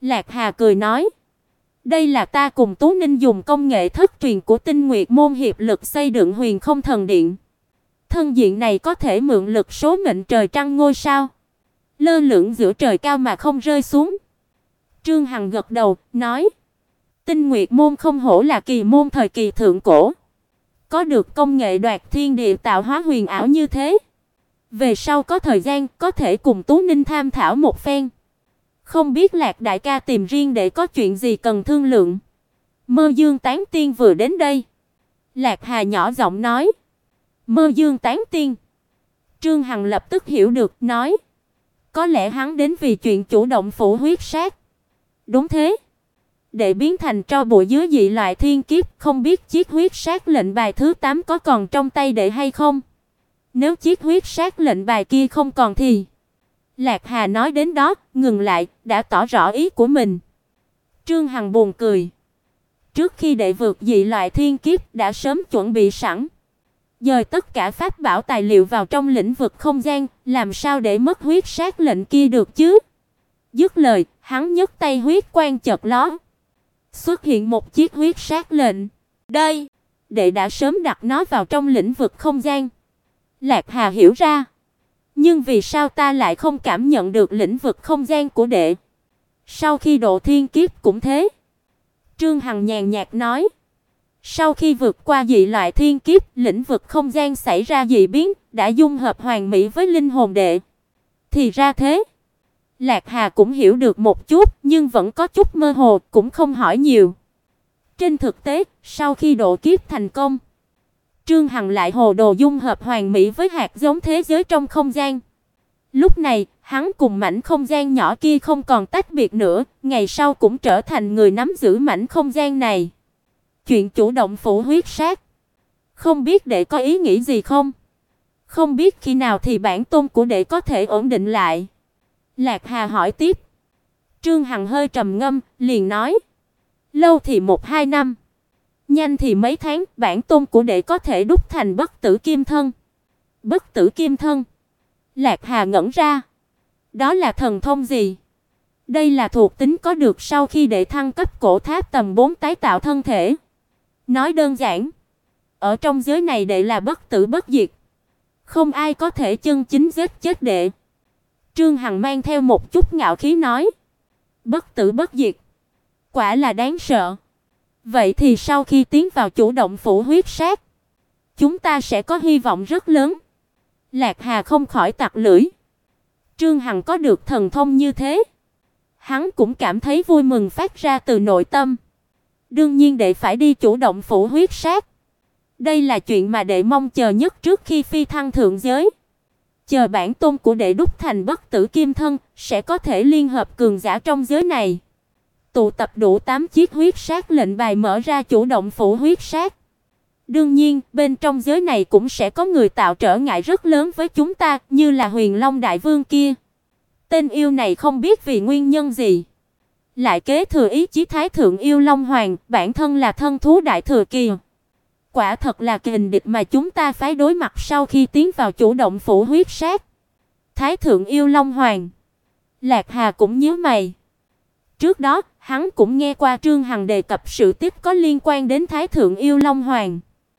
Lạc Hà cười nói, đây là ta cùng Tú Ninh dùng công nghệ thất truyền của Tinh Nguyệt môn hiệp lực xây dựng Huyền Không Thần Điện. Thân diện này có thể mượn lực số mệnh trời trăng ngôi sao, lơ lửng giữa trời cao mà không rơi xuống. Trương Hằng gật đầu, nói, Tinh Nguyệt môn không hổ là kỳ môn thời kỳ thượng cổ, có được công nghệ đoạt thiên địa tạo hóa huyền ảo như thế. Về sau có thời gian có thể cùng Tú Ninh tham thảo một phen. Không biết Lạc đại ca tìm riêng để có chuyện gì cần thương lượng. Mơ Dương Tán Tiên vừa đến đây. Lạc Hà nhỏ giọng nói, Mơ Dương Tán Tiên. Trương Hằng lập tức hiểu được, nói, có lẽ hắn đến vì chuyện chủ động phủ huyết sát. Đúng thế. Để biến thành tro bụi dưới dị loại thiên kiếp, không biết chiếc huyết sát lệnh bài thứ 8 có còn trong tay đệ hay không? Nếu chiếc huyết sát lệnh bài kia không còn thì... Lạc Hà nói đến đó, ngừng lại, đã tỏ rõ ý của mình. Trương Hằng buồn cười. Trước khi đệ vượt dị loại thiên kiếp đã sớm chuẩn bị sẵn. Dời tất cả pháp bảo tài liệu vào trong lĩnh vực không gian, làm sao để mất huyết sát lệnh kia được chứ? Dứt lời, hắn nhấc tay huyết quang chợt lóe. Xuất hiện một chiếc huyết sát lệnh. Đây, đệ đã sớm đặt nó vào trong lĩnh vực không gian. Lạc Hà hiểu ra. Nhưng vì sao ta lại không cảm nhận được lĩnh vực không gian của đệ? Sau khi độ thiên kiếp cũng thế. Trương Hằng nhàn nhạt nói. Sau khi vượt qua dị loại thiên kiếp, lĩnh vực không gian xảy ra dị biến, đã dung hợp hoàn mỹ với linh hồn đệ. Thì ra thế. Lạc Hà cũng hiểu được một chút, nhưng vẫn có chút mơ hồ, cũng không hỏi nhiều. Trên thực tế, sau khi độ kiếp thành công, Trương Hằng lại hồ đồ dung hợp hoàn mỹ với hạt giống thế giới trong không gian. Lúc này, hắn cùng mảnh không gian nhỏ kia không còn tách biệt nữa, ngày sau cũng trở thành người nắm giữ mảnh không gian này. Chuyện chủ động phủ huyết sát, không biết đệ có ý nghĩ gì không? Không biết khi nào thì bản tôn của đệ có thể ổn định lại? Lạc Hà hỏi tiếp. Trương Hằng hơi trầm ngâm, liền nói, lâu thì 1-2 năm, nhanh thì mấy tháng, bản tôn của đệ có thể đúc thành bất tử kim thân. Bất tử kim thân? Lạc Hà ngẩn ra. Đó là thần thông gì? Đây là thuộc tính có được sau khi đệ thăng cấp cổ tháp tầm 4 tái tạo thân thể. Nói đơn giản, ở trong giới này đệ là bất tử bất diệt, không ai có thể chân chính giết chết đệ. Trương Hằng mang theo một chút ngạo khí nói, bất tử bất diệt, quả là đáng sợ. Vậy thì sau khi tiến vào chủ động phủ huyết sát, chúng ta sẽ có hy vọng rất lớn. Lạc Hà không khỏi tặc lưỡi. Trương Hằng có được thần thông như thế, hắn cũng cảm thấy vui mừng phát ra từ nội tâm. Đương nhiên đệ phải đi chủ động phủ huyết sát. Đây là chuyện mà đệ mong chờ nhất trước khi phi thăng thượng giới. Chờ bản tôn của đệ đúc thành bất tử kim thân, sẽ có thể liên hợp cường giả trong giới này, tụ tập đủ 8 chiếc huyết sát lệnh bài mở ra chủ động phủ huyết sát. Đương nhiên, bên trong giới này cũng sẽ có người tạo trở ngại rất lớn với chúng ta, như là Huyền Long đại vương kia. Tên yêu này không biết vì nguyên nhân gì, lại kế thừa ý chí Thái thượng yêu Long Hoàng, bản thân là thân thú đại thừa kỳ. Quả thật là kình địch mà chúng ta phải đối mặt sau khi tiến vào chủ động phủ huyết sát. Thái thượng yêu Long Hoàng. Lạc Hà cũng nhíu mày. Trước đó, hắn cũng nghe qua Trương Hằng đề cập sự tích có liên quan đến Thái thượng yêu Long Hoàng.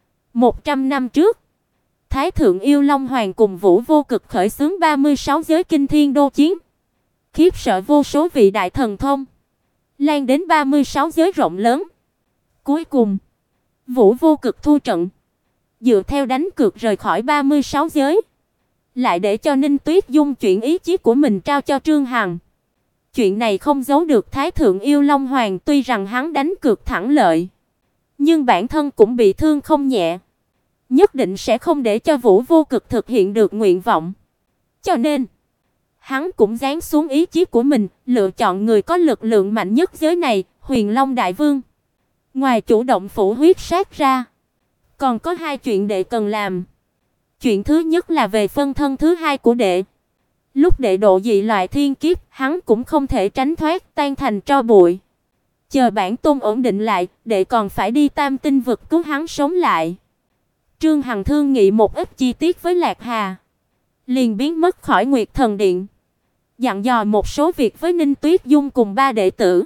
100 năm trước, Thái thượng yêu Long Hoàng cùng Vũ Vô Cực khởi xướng 36 giới kinh thiên đô chiến, khiếp sợ vô số vị đại thần thông, lan đến 36 giới rộng lớn. Cuối cùng, Vũ Vô Cực thua trận, dựa theo đánh cược rời khỏi 36 giới, lại để cho Ninh Tuyết Dung chuyển ý chí của mình trao cho Trương Hằng. Chuyện này không giấu được Thái thượng yêu Long Hoàng, tuy rằng hắn đánh cược thắng lợi, nhưng bản thân cũng bị thương không nhẹ, nhất định sẽ không để cho Vũ Vô Cực thực hiện được nguyện vọng. Cho nên, hắn cũng giáng xuống ý chí của mình, lựa chọn người có lực lượng mạnh nhất giới này, Huyền Long đại vương. Ngoài chủ động phủ huyết sát ra, còn có 2 chuyện đệ cần làm. Chuyện thứ nhất là về phân thân thứ 2 của đệ. Lúc đệ độ dị loại thiên kiếp, hắn cũng không thể tránh thoát tan thành tro bụi. Chờ bản tôn ổn định lại, đệ còn phải đi Tam Tinh vực cứu hắn sống lại. Trương Hằng thương nghị một ít chi tiết với Lạc Hà, liền biến mất khỏi Nguyệt Thần Điện. dặn dò một số việc với Ninh Tuyết Dung cùng ba đệ tử.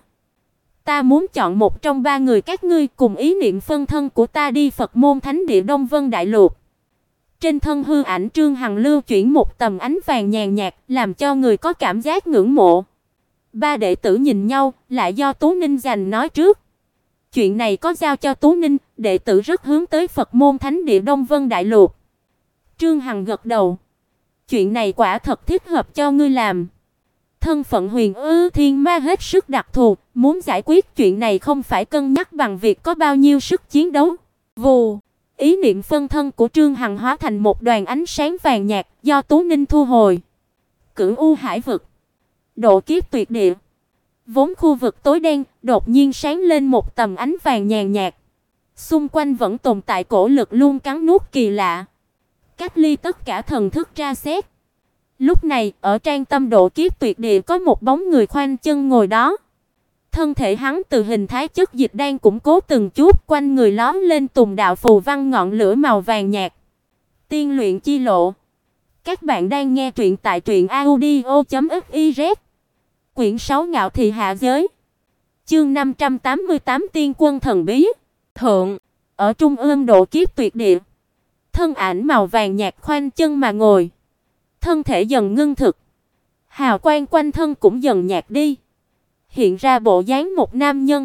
Ta muốn chọn một trong ba người các ngươi cùng ý niệm phân thân của ta đi Phật môn thánh địa Đông Vân Đại Lục. Trên thân hư ảnh Trương Hằng lưu chuyển một tầm ánh vàng nhàn nhạt, làm cho người có cảm giác ngưỡng mộ. Ba đệ tử nhìn nhau, lại do Tú Ninh giành nói trước. Chuyện này có giao cho Tú Ninh, đệ tử rất hướng tới Phật môn thánh địa Đông Vân Đại Lục. Trương Hằng gật đầu. Chuyện này quả thật thích hợp cho ngươi làm. Thân phận Huyền Ư Thiên Ma hết sức đặc thù, muốn giải quyết chuyện này không phải cân nhắc bằng việc có bao nhiêu sức chiến đấu. Vù, ý niệm phân thân của Trương Hằng hóa thành một đoàn ánh sáng vàng nhạt, do Tú Ninh thu hồi. Cửu U Hải vực, độ kiếp tuyệt địa. Vốn khu vực tối đen, đột nhiên sáng lên một tầm ánh vàng nhàn nhạt. Xung quanh vẫn tồn tại cổ lực luôn cắn nuốt kỳ lạ. Cách ly tất cả thần thức tra xét. Lúc này, ở trang tâm độ kiếp tuyệt địa có một bóng người khoanh chân ngồi đó. Thân thể hắn từ hình thái chất dịch đang củng cố từng chút, quanh người lóm lên tùng đạo phù văn ngọn lửa màu vàng nhạt. Tiên luyện chi lộ. Các bạn đang nghe truyện tại truyệnaudio.fiz. Quyển 6 Ngạo thị hạ giới. Chương 588 Tiên quân thần bí. Thượng, ở trung ương độ kiếp tuyệt địa. Thân ảnh màu vàng nhạt khoanh chân mà ngồi. Thân thể dần ngưng thực. Hào quang quanh thân cũng dần nhạt đi. Hiện ra bộ dáng một nam nhân.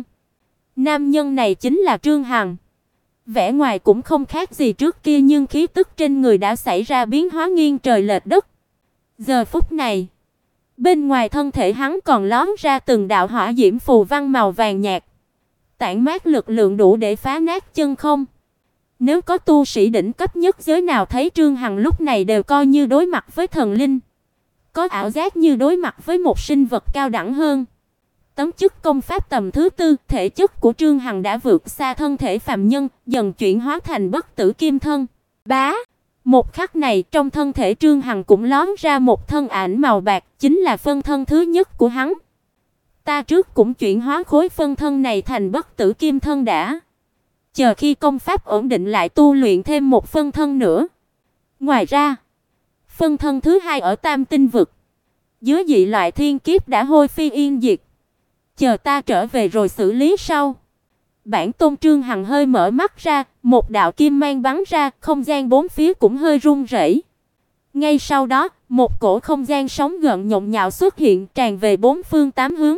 Nam nhân này chính là Trương Hằng. Vẻ ngoài cũng không khác gì trước kia, nhưng khí tức trên người đã xảy ra biến hóa nghiêng trời lệch đất. Giờ phút này, bên ngoài thân thể hắn còn lóm ra từng đạo hỏa diễm phù văn màu vàng nhạt, tản mát lực lượng đủ để phá nát chân không. Nếu có tu sĩ đỉnh cấp nhất giới nào thấy Trương Hằng lúc này đều coi như đối mặt với thần linh, có ảo giác như đối mặt với một sinh vật cao đẳng hơn. Tấm chức công pháp tầm thứ tư, thể chất của Trương Hằng đã vượt xa thân thể phàm nhân, dần chuyển hóa thành bất tử kim thân. Bá, một khắc này trong thân thể Trương Hằng cũng lóm ra một thân ảnh màu bạc, chính là phân thân thứ nhất của hắn. Ta trước cũng chuyển hóa khối phân thân này thành bất tử kim thân đã. Chờ khi công pháp ổn định lại tu luyện thêm một phân thân nữa. Ngoài ra, phân thân thứ hai ở Tam Tinh vực, dưới dị loại thiên kiếp đã hôi phi yên diệt. Chờ ta trở về rồi xử lý sau. Bản tôn Trương Hằng hơi mở mắt ra, một đạo kim mang bắn ra, không gian bốn phía cũng hơi rung rẩy. Ngay sau đó, một cổ không gian sóng gợn nhộn nhạo xuất hiện, tràn về bốn phương tám hướng.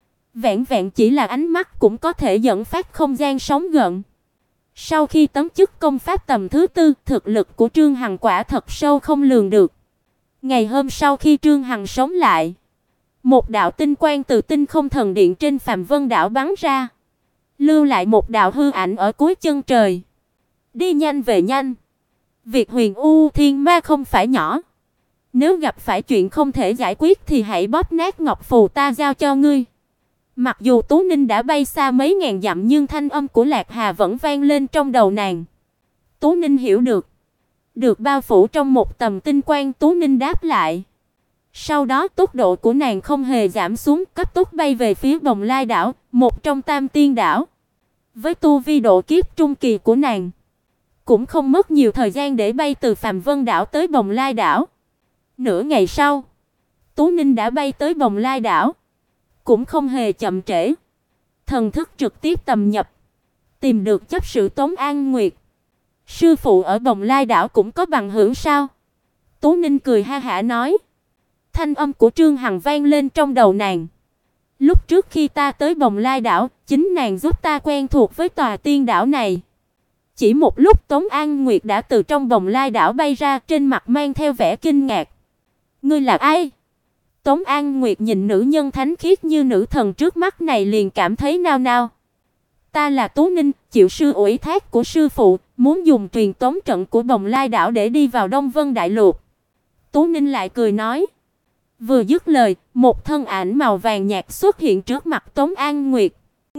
Vẹn vẹn chỉ là ánh mắt cũng có thể dẫn phát không gian sóng gợn. Sau khi tấm chức công pháp tầm thứ tư, thực lực của Trương Hằng quả thật sâu không lường được. Ngày hôm sau khi Trương Hằng sống lại, một đạo tinh quang từ Tinh Không Thần Điện trên Phàm Vân đảo bắn ra, lưu lại một đạo hư ảnh ở cuối chân trời. Đi nhanh về nhanh. Việc Huyền U Thiên Ma không phải nhỏ. Nếu gặp phải chuyện không thể giải quyết thì hãy bóp nát ngọc phù ta giao cho ngươi. Mặc dù Tú Ninh đã bay xa mấy ngàn dặm nhưng thanh âm của Lạc Hà vẫn vang lên trong đầu nàng. Tú Ninh hiểu được. Được bao phủ trong một tầm tinh quang, Tú Ninh đáp lại. Sau đó tốc độ của nàng không hề giảm xuống, cấp tốc bay về phía Bồng Lai đảo, một trong Tam Tiên đảo. Với tu vi độ kiếp trung kỳ của nàng, cũng không mất nhiều thời gian để bay từ Phàm Vân đảo tới Bồng Lai đảo. Nửa ngày sau, Tú Ninh đã bay tới Bồng Lai đảo, cũng không hề chậm trễ. Thần thức trực tiếp tầm nhập, tìm được chấp sự Tống An Nguyệt. Sư phụ ở Bồng Lai đảo cũng có bằng hữu sao? Tú Ninh cười ha hả nói. Thanh âm của Trương Hằng vang lên trong đầu nàng. Lúc trước khi ta tới Bồng Lai đảo, chính nàng giúp ta quen thuộc với tòa tiên đảo này. Chỉ một lúc Tống An Nguyệt đã từ trong Bồng Lai đảo bay ra, trên mặt mang theo vẻ kinh ngạc. Ngươi là ai? Tống An Nguyệt nhìn nữ nhân thánh khiết như nữ thần trước mắt này liền cảm thấy nao nao. Ta là Tú Ninh, chịu sư ủy thác của sư phụ, muốn dùng truyền tống trận của Bồng Lai đảo để đi vào Đông Vân Đại Lục. Tú Ninh lại cười nói. Vừa dứt lời, một thân ảnh màu vàng nhạt xuất hiện trước mặt Tống An Nguyệt.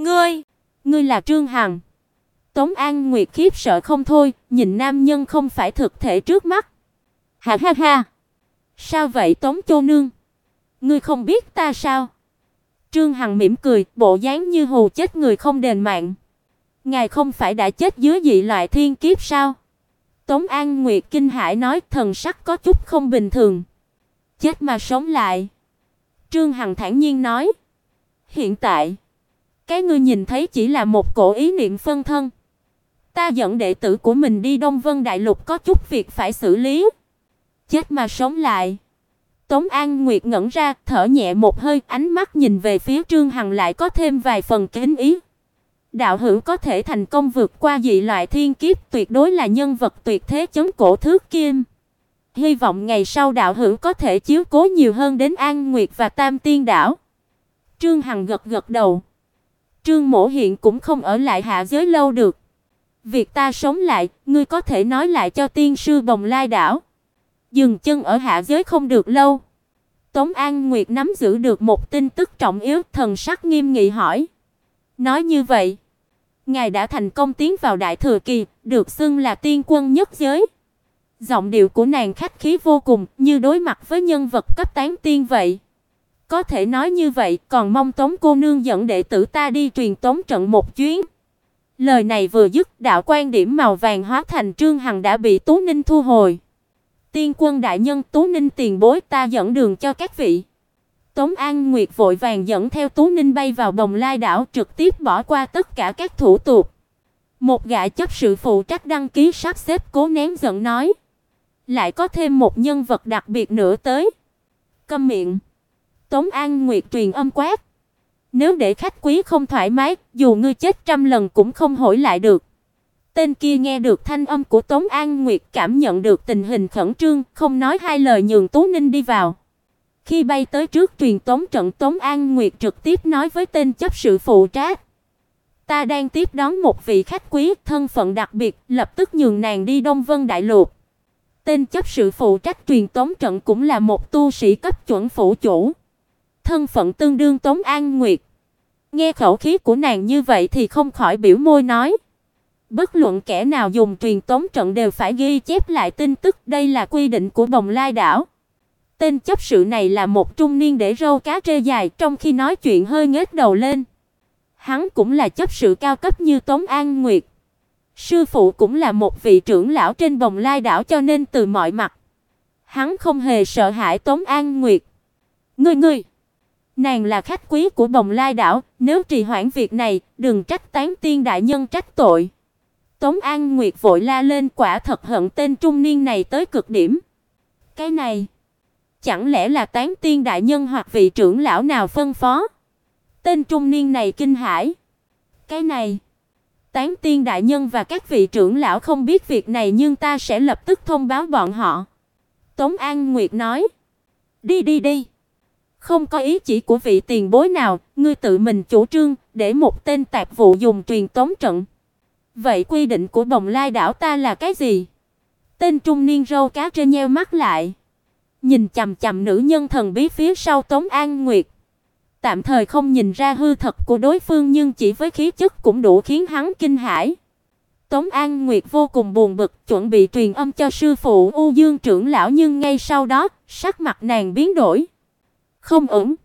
Ngươi là Trương Hằng. Tống An Nguyệt khiếp sợ không thôi, nhìn nam nhân không phải thực thể trước mắt. Ha ha ha. Sao vậy Tống cô nương? Ngươi không biết ta sao? Trương Hằng mỉm cười, bộ dáng như hù chết người không đền mạng. Ngài không phải đã chết dưới dị loại thiên kiếp sao? Tống An Nguyệt kinh hãi nói, thần sắc có chút không bình thường. Chết mà sống lại. Trương Hằng thản nhiên nói, hiện tại, cái ngươi nhìn thấy chỉ là một cổ ý niệm phân thân. Ta dẫn đệ tử của mình đi Đông Vân Đại Lục có chút việc phải xử lý. Chết mà sống lại. Tống An Nguyệt ngẩn ra, thở nhẹ một hơi, ánh mắt nhìn về phía Trương Hằng lại có thêm vài phần kính ý. Đạo hữu có thể thành công vượt qua dị loại thiên kiếp, tuyệt đối là nhân vật tuyệt thế chấn cổ thước kim. Hy vọng ngày sau đạo hữu có thể chiếu cố nhiều hơn đến An Nguyệt và Tam Tiên đảo. Trương Hằng gật gật đầu. Trương Mỗ hiện cũng không ở lại hạ giới lâu được. Việc ta sống lại, ngươi có thể nói lại cho tiên sư Bồng Lai đảo. Dừng chân ở hạ giới không được lâu. Tống An Nguyệt nắm giữ được một tin tức trọng yếu, thần sắc nghiêm nghị hỏi. Nói như vậy, ngài đã thành công tiến vào đại thừa kỳ, được xưng là tiên quân nhất giới. Giọng điệu của nàng khách khí vô cùng, như đối mặt với nhân vật cấp tán tiên vậy. Có thể nói như vậy, còn mong Tống cô nương dẫn đệ tử ta đi truyền tống trận một chuyến. Lời này vừa dứt, đạo quan điểm màu vàng hóa thành Trương Hằng đã bị Tú Ninh thu hồi. Tiên quân đại nhân, Tú Ninh tiền bối, ta dẫn đường cho các vị. Tống An Nguyệt vội vàng dẫn theo Tú Ninh bay vào Bồng Lai đảo, trực tiếp bỏ qua tất cả các thủ tục. Một gã chấp sự phụ trách đăng ký sắp xếp cố nén giận nói. Lại có thêm một nhân vật đặc biệt nữa tới. Câm miệng. Tống An Nguyệt truyền âm quát. Nếu để khách quý không thoải mái, dù ngươi chết 100 lần cũng không hỏi lại được. Tên kia nghe được thanh âm của Tống An Nguyệt, cảm nhận được tình hình khẩn trương, không nói hai lời nhường Tú Ninh đi vào. Khi bay tới trước truyền tống trận, Tống An Nguyệt trực tiếp nói với tên chấp sự phụ trách. Ta đang tiếp đón một vị khách quý, thân phận đặc biệt, lập tức nhường nàng đi Đông Vân Đại Lục. Tên chấp sự phụ trách truyền tống trận cũng là một tu sĩ cấp chuẩn phủ chủ. Thân phận tương đương Tống An Nguyệt. Nghe khẩu khí của nàng như vậy thì không khỏi biểu môi nói. Bất luận kẻ nào dùng truyền tống trận đều phải ghi chép lại tin tức, đây là quy định của Bồng Lai đảo. Tên chấp sự này là một trung niên để râu cá trê dài, trong khi nói chuyện hơi ngước đầu lên. Hắn cũng là chấp sự cao cấp như Tống An Nguyệt. Sư phụ cũng là một vị trưởng lão trên Bồng Lai đảo, cho nên từ mọi mặt hắn không hề sợ hãi Tống An Nguyệt. Ngươi, nàng là khách quý của Bồng Lai đảo, nếu trì hoãn việc này, đừng trách Tán Tiên đại nhân trách tội. Tống An Nguyệt vội la lên, quả thật hận tên trung niên này tới cực điểm. Cái này, chẳng lẽ là Tán Tiên đại nhân hoặc vị trưởng lão nào phân phó? Tên trung niên này kinh hãi. Cái này, Tán Tiên đại nhân và các vị trưởng lão không biết việc này, nhưng ta sẽ lập tức thông báo bọn họ. Tống An Nguyệt nói. Đi. Không có ý chỉ của vị tiền bối nào, ngươi tự mình chủ trương, để một tên tạp vụ dùng truyền tống trận. Vậy quy định của Bồng Lai đảo ta là cái gì? Tên trung niên râu cá trê nheo mắt lại, nhìn chằm chằm nữ nhân thần bí phía sau Tống An Nguyệt. Tạm thời không nhìn ra hư thật của đối phương, nhưng chỉ với khí chất cũng đủ khiến hắn kinh hãi. Tống An Nguyệt vô cùng buồn bực, chuẩn bị truyền âm cho sư phụ U Dương trưởng lão, nhưng ngay sau đó, sắc mặt nàng biến đổi. Không ổn.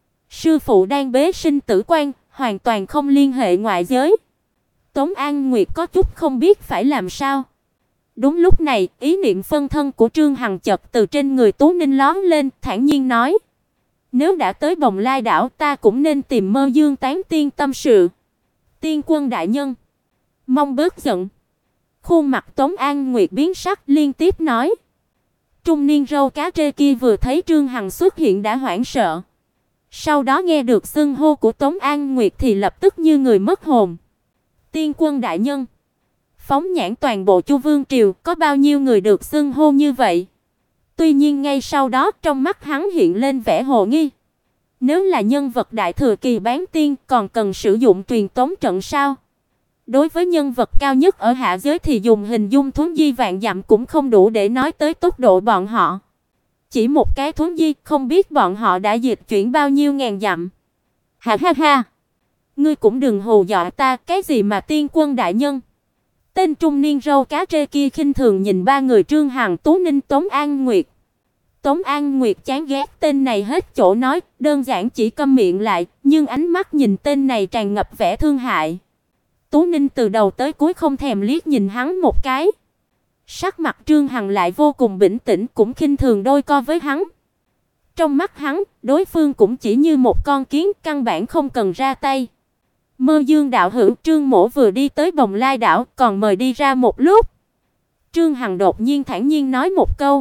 Sư phụ đang bế sinh tử quan, hoàn toàn không liên hệ ngoại giới. Tống An Nguyệt có chút không biết phải làm sao. Đúng lúc này, ý niệm phân thân của Trương Hằng chợt từ trên người Tú Ninh lóe lên, thản nhiên nói: "Nếu đã tới Bồng Lai đảo, ta cũng nên tìm Mơ Dương Tán Tiên tâm sự. Tiên quân đại nhân, mong bớt giận." Khuôn mặt Tống An Nguyệt biến sắc, liên tiếp nói. Trung niên râu cá trê kia vừa thấy Trương Hằng xuất hiện đã hoảng sợ. Sau đó nghe được xưng hô của Tống An Nguyệt thì lập tức như người mất hồn. Tiên quân đại nhân, phóng nhãn toàn bộ Chu Vương triều, có bao nhiêu người được xưng hô như vậy? Tuy nhiên ngay sau đó trong mắt hắn hiện lên vẻ hồ nghi. Nếu là nhân vật đại thừa kỳ bán tiên, còn cần sử dụng truyền tống trận sao? Đối với nhân vật cao nhất ở hạ giới thì dùng hình dung thuấn di vạn dặm cũng không đủ để nói tới tốc độ bọn họ. Chỉ một cái thuấn di, không biết bọn họ đã dịch chuyển bao nhiêu ngàn dặm. Ha ha ha, ngươi cũng đừng hù dọa ta, cái gì mà tiên quân đại nhân? Tên trung niên râu cá trê kia khinh thường nhìn ba người Trương Hằng, Tú Ninh, Tống An Nguyệt. Tống An Nguyệt chán ghét tên này hết chỗ nói, đơn giản chỉ câm miệng lại, nhưng ánh mắt nhìn tên này tràn ngập vẻ thương hại. Tú Ninh từ đầu tới cuối không thèm liếc nhìn hắn một cái. Sắc mặt Trương Hằng lại vô cùng bình tĩnh, cũng khinh thường đôi co với hắn. Trong mắt hắn, đối phương cũng chỉ như một con kiến, căn bản không cần ra tay. Mơ Dương đạo hữu, Trương Mỗ vừa đi tới Bồng Lai đảo, còn mời đi ra một lúc. Trương Hằng đột nhiên thản nhiên nói một câu.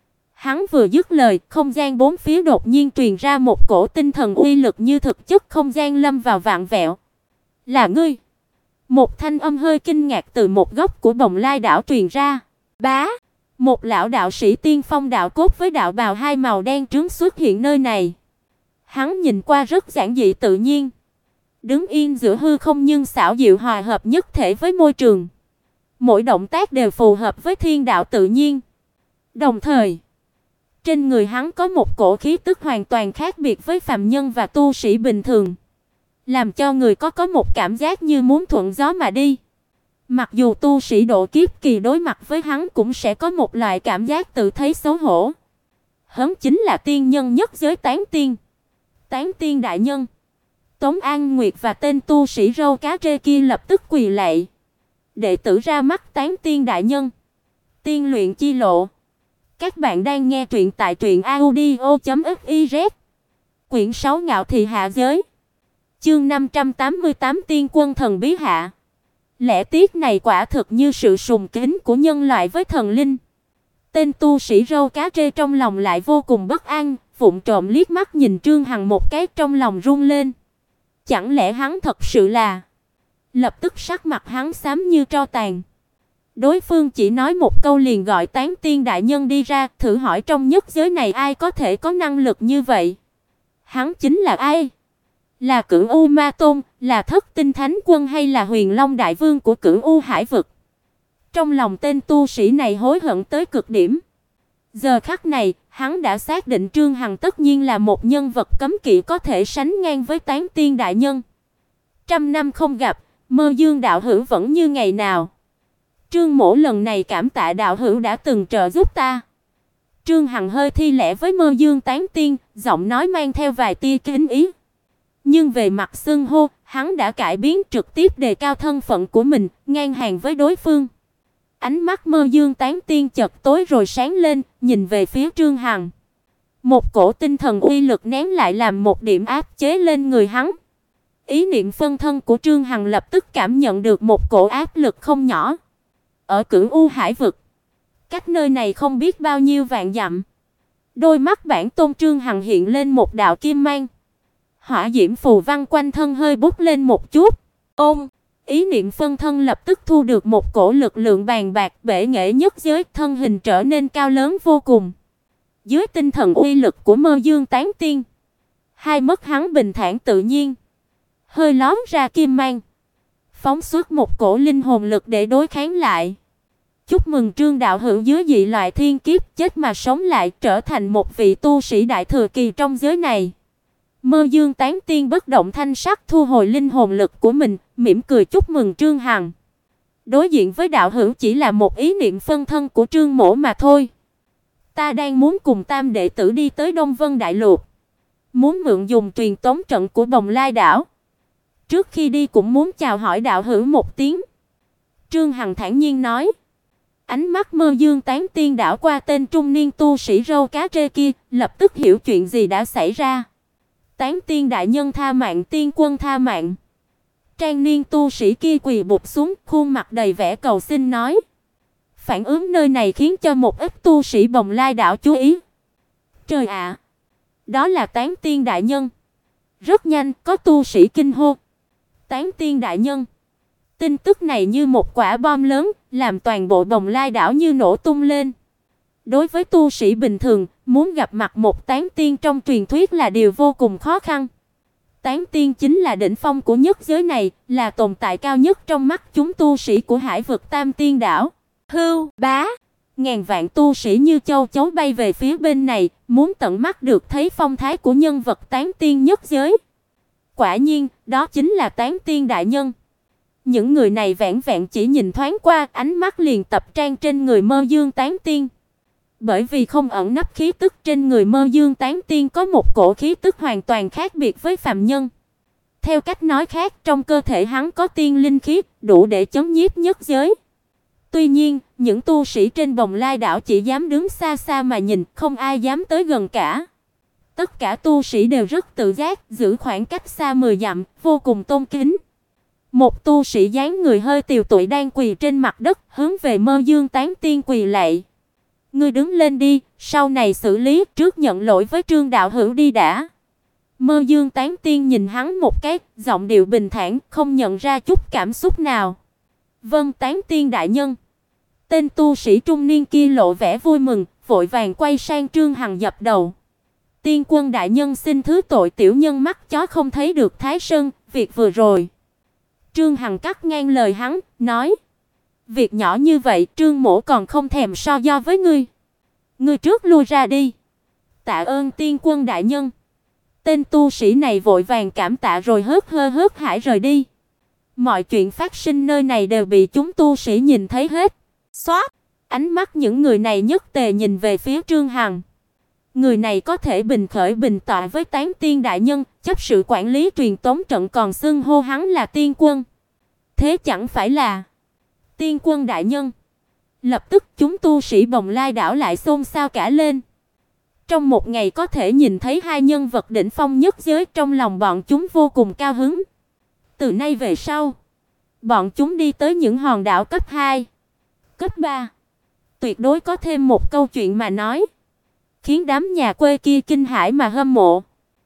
Hắn vừa dứt lời, không gian bốn phía đột nhiên truyền ra một cổ tinh thần uy lực như thực chất không gian lâm vào vạn vẹo. Là ngươi? Một thanh âm hơi kinh ngạc từ một góc của Bồng Lai đảo truyền ra. Bá, một lão đạo sĩ tiên phong đạo cốt với đạo bào hai màu đen trướng xuất hiện nơi này. Hắn nhìn qua rất giản dị tự nhiên, đứng yên giữa hư không nhưng xảo diệu hòa hợp nhất thể với môi trường. Mỗi động tác đều phù hợp với thiên đạo tự nhiên. Đồng thời, trên người hắn có một cổ khí tức hoàn toàn khác biệt với phàm nhân và tu sĩ bình thường, làm cho người có một cảm giác như muốn thuận gió mà đi. Mặc dù tu sĩ độ kiếp kỳ đối mặt với hắn cũng sẽ có một loại cảm giác tự thấy xấu hổ. Hắn chính là tiên nhân nhất giới Tán Tiên. Tán Tiên đại nhân. Tống An Nguyệt và tên tu sĩ râu cá trê kia lập tức quỳ lạy. Đệ tử ra mắt Tán Tiên đại nhân. Tiên luyện chi lộ. Các bạn đang nghe truyện tại truyệnaudio.fiz. Quyển 6 Ngạo thị hạ giới. Chương 588 Tiên quân thần bí hạ. Lẽ tiếc này quả thực như sự sùng kính của nhân loại với thần linh. Tên tu sĩ râu cá trê trong lòng lại vô cùng bất an, vụng trộm liếc mắt nhìn Trương Hằng một cái, trong lòng run lên. Chẳng lẽ hắn thật sự là... Lập tức sắc mặt hắn xám như tro tàn. Đối phương chỉ nói một câu liền gọi Tán Tiên đại nhân đi ra, thử hỏi trong nhất giới này ai có thể có năng lực như vậy? Hắn chính là ai? Là Cửu U Ma Tôn, là Thất Tinh Thánh Quân hay là Huyền Long Đại Vương của Cửu U Hải vực? Trong lòng tên tu sĩ này hối hận tới cực điểm. Giờ khắc này, hắn đã xác định Trương Hằng tất nhiên là một nhân vật cấm kỵ có thể sánh ngang với Tán Tiên đại nhân. Trăm năm không gặp, Mơ Dương đạo hữu vẫn như ngày nào. Trương Mỗ lần này cảm tạ đạo hữu đã từng trợ giúp ta. Trương Hằng hơi thi lễ với Mơ Dương Tán Tiên, giọng nói mang theo vài tia kính ý. Nhưng về mặt xưng hô, hắn đã cải biến, trực tiếp đề cao thân phận của mình, ngang hàng với đối phương. Ánh mắt Mơ Dương Tán Tiên chợt tối rồi sáng lên, nhìn về phía Trương Hằng. Một cổ tinh thần uy lực nén lại làm một điểm áp chế lên người hắn. Ý niệm phân thân của Trương Hằng lập tức cảm nhận được một cổ áp lực không nhỏ. Ở Cửu U Hải vực, cách nơi này không biết bao nhiêu vạn dặm. Đôi mắt bản tôn Trương Hằng hiện lên một đạo kim mang. Hỏa diễm phù văn quanh thân hơi bốc lên một chút. Ý niệm phân thân lập tức thu được một cổ lực lượng bàn bạc, bể nghệ nhất giới, thân hình trở nên cao lớn vô cùng. Dưới tinh thần uy lực của Mơ Dương Tán Tiên, hai mắt hắn bình thản tự nhiên, hơi lóm ra kim mang, phóng xuất một cổ linh hồn lực để đối kháng lại. Chúc mừng Trương đạo hữu dưới dị loại thiên kiếp chết mà sống lại, trở thành một vị tu sĩ đại thừa kỳ trong giới này. Mơ Dương Tán Tiên bất động thanh sắc thu hồi linh hồn lực của mình, mỉm cười chúc mừng Trương Hằng. Đối diện với đạo hữu chỉ là một ý niệm phân thân của Trương Mỗ mà thôi. Ta đang muốn cùng Tam đệ tử đi tới Đông Vân Đại Lục, muốn mượn dùng truyền tống trận của Bồng Lai đảo. Trước khi đi cũng muốn chào hỏi đạo hữu một tiếng. Trương Hằng thản nhiên nói. Ánh mắt Mơ Dương Tán Tiên đảo qua tên trung niên tu sĩ râu cá trê kia, lập tức hiểu chuyện gì đã xảy ra. Tán Tiên đại nhân tha mạng, tiên quân tha mạng. Trang niên tu sĩ kia quỳ bụp xuống, khuôn mặt đầy vẻ cầu xin nói. Phản ứng nơi này khiến cho một ít tu sĩ Bồng Lai đảo chú ý. Trời ạ, đó là Tán Tiên đại nhân. Rất nhanh, có tu sĩ kinh hô. Tán Tiên đại nhân. Tin tức này như một quả bom lớn, làm toàn bộ Bồng Lai đảo như nổ tung lên. Đối với tu sĩ bình thường, muốn gặp mặt một Tán Tiên trong truyền thuyết là điều vô cùng khó khăn. Tán Tiên chính là đỉnh phong của nhất giới này, là tồn tại cao nhất trong mắt chúng tu sĩ của hải vực Tam Tiên đảo. Hưu, bá, ngàn vạn tu sĩ như châu chấu bay về phía bên này, muốn tận mắt được thấy phong thái của nhân vật Tán Tiên nhất giới. Quả nhiên, đó chính là Tán Tiên đại nhân. Những người này vẻn vẹn chỉ nhìn thoáng qua, ánh mắt liền tập trung trên người Mơ Dương Tán Tiên. Bởi vì không ẩn nấp khí tức trên người Mơ Dương Tán Tiên có một cổ khí tức hoàn toàn khác biệt với phàm nhân. Theo cách nói khác, trong cơ thể hắn có tiên linh khí, đủ để chấn nhiếp nhất giới. Tuy nhiên, những tu sĩ trên Bồng Lai đảo chỉ dám đứng xa xa mà nhìn, không ai dám tới gần cả. Tất cả tu sĩ đều rất tự giác, giữ khoảng cách xa 10 dặm, vô cùng tôn kính. Một tu sĩ dáng người hơi tiều tụy đang quỳ trên mặt đất, hướng về Mơ Dương Tán Tiên quỳ lạy. Ngươi đứng lên đi, sau này xử lý, trước nhận lỗi với Trương đạo hữu đi đã. Mơ Dương Tán Tiên nhìn hắn một cái, giọng điệu bình thản, không nhận ra chút cảm xúc nào. Vâng, Tán Tiên đại nhân. Tên tu sĩ trung niên kia lộ vẻ vui mừng, vội vàng quay sang Trương Hằng dập đầu. Tiên quân đại nhân xin thứ tội, tiểu nhân mắt chó không thấy được Thái Sơn, việc vừa rồi. Trương Hằng cắt ngang lời hắn, nói: Việc nhỏ như vậy, Trương mỗ còn không thèm so do với ngươi. Ngươi trước lui ra đi. Tạ ơn tiên quân đại nhân. Tên tu sĩ này vội vàng cảm tạ rồi hớt hải rời đi. Mọi chuyện phát sinh nơi này đều bị chúng tu sĩ nhìn thấy hết. Xoát, ánh mắt những người này nhất tề nhìn về phía Trương Hằng. Người này có thể bình khởi bình tọa với Tán Tiên đại nhân, chấp sự quản lý truyền tống trận, còn xưng hô hắn là tiên quân. Thế chẳng phải là tiên quân đại nhân? Lập tức chúng tu sĩ Bồng Lai đảo lại xôn xao cả lên. Trong một ngày có thể nhìn thấy hai nhân vật đỉnh phong nhất giới, trong lòng bọn chúng vô cùng cao hứng. Từ nay về sau, bọn chúng đi tới những hòn đảo cấp 2, cấp 3, tuyệt đối có thêm một câu chuyện mà nói, khiến đám nhà quê kia kinh hãi mà hâm mộ.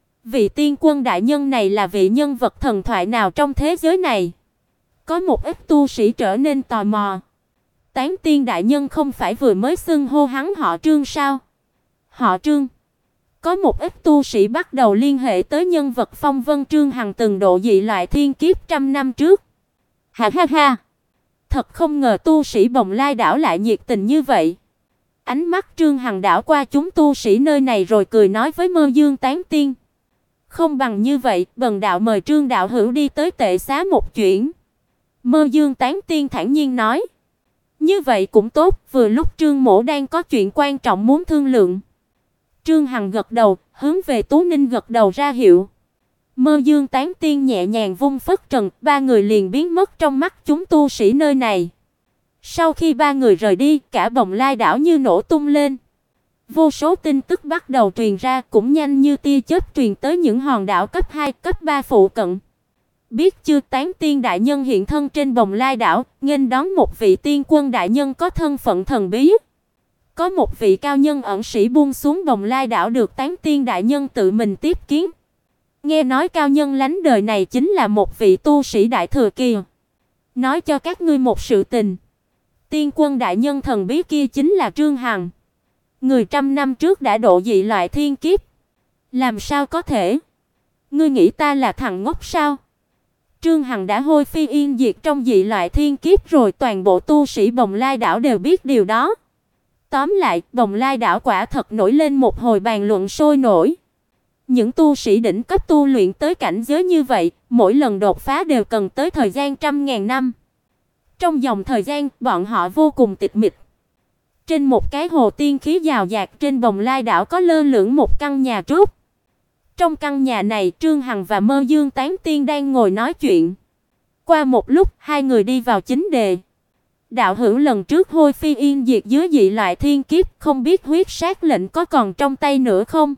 Vị tiên quân đại nhân này là vị nhân vật thần thoại nào trong thế giới này? Có một ít tu sĩ trở nên tò mò. Tán Tiên đại nhân không phải vừa mới xưng hô hắn họ Trương sao? Họ Trương? Có một ít tu sĩ bắt đầu liên hệ tới nhân vật phong vân Trương Hằng từng độ dị loại thiên kiếp trăm năm trước. Ha ha ha! Thật không ngờ tu sĩ Bồng Lai đảo lại nhiệt tình như vậy. Ánh mắt Trương Hằng đảo qua chúng tu sĩ nơi này rồi cười nói với Mơ Dương Tán Tiên: Không bằng như vậy, bần đạo mời Trương đạo hữu đi tới tệ xá một chuyến. Mơ Dương Tán Tiên thản nhiên nói: Như vậy cũng tốt, vừa lúc Trương mỗ đang có chuyện quan trọng muốn thương lượng. Trương Hằng gật đầu, hướng về Tú Ninh gật đầu ra hiệu. Mơ Dương Tán Tiên nhẹ nhàng vung phất trần, ba người liền biến mất trong mắt chúng tu sĩ nơi này. Sau khi ba người rời đi, cả Bồng Lai đảo như nổ tung lên. Vô số tin tức bắt đầu truyền ra, cũng nhanh như tia chớp truyền tới những hòn đảo cấp 2, cấp 3 phụ cận. Biết chưa, Tán Tiên đại nhân hiện thân trên Bồng Lai đảo, nghênh đón một vị tiên quân đại nhân có thân phận thần bí. Có một vị cao nhân ẩn sĩ buông xuống Bồng Lai đảo được Tán Tiên đại nhân tự mình tiếp kiến. Nghe nói cao nhân lánh đời này chính là một vị tu sĩ đại thừa kỳ. Nói cho các ngươi một sự tình. Tiên quân đại nhân thần bí kia chính là Trương Hằng. Người trăm năm trước đã độ dị loại thiên kiếp. Làm sao có thể? Ngươi nghĩ ta là thằng ngốc sao? Trương Hằng đã hôi phi yên diệt trong dị loại thiên kiếp rồi, toàn bộ tu sĩ Bồng Lai đảo đều biết điều đó. Tóm lại, Bồng Lai đảo quả thật nổi lên một hồi bàn luận sôi nổi. Những tu sĩ đỉnh cấp tu luyện tới cảnh giới như vậy, mỗi lần đột phá đều cần tới thời gian trăm ngàn năm. Trong dòng thời gian, bọn họ vô cùng tịch mịch. Trên một cái hồ tiên khí giàu dạt trên Bồng Lai đảo có lơ lửng một căn nhà trúc. Trong căn nhà này, Trương Hằng và Mơ Dương Tán Tiên đang ngồi nói chuyện. Qua một lúc, hai người đi vào chính đề. Đạo hữu lần trước hôi phi yên diệt dưới dị loại thiên kiếp, không biết huyết sát lệnh có còn trong tay nữa không?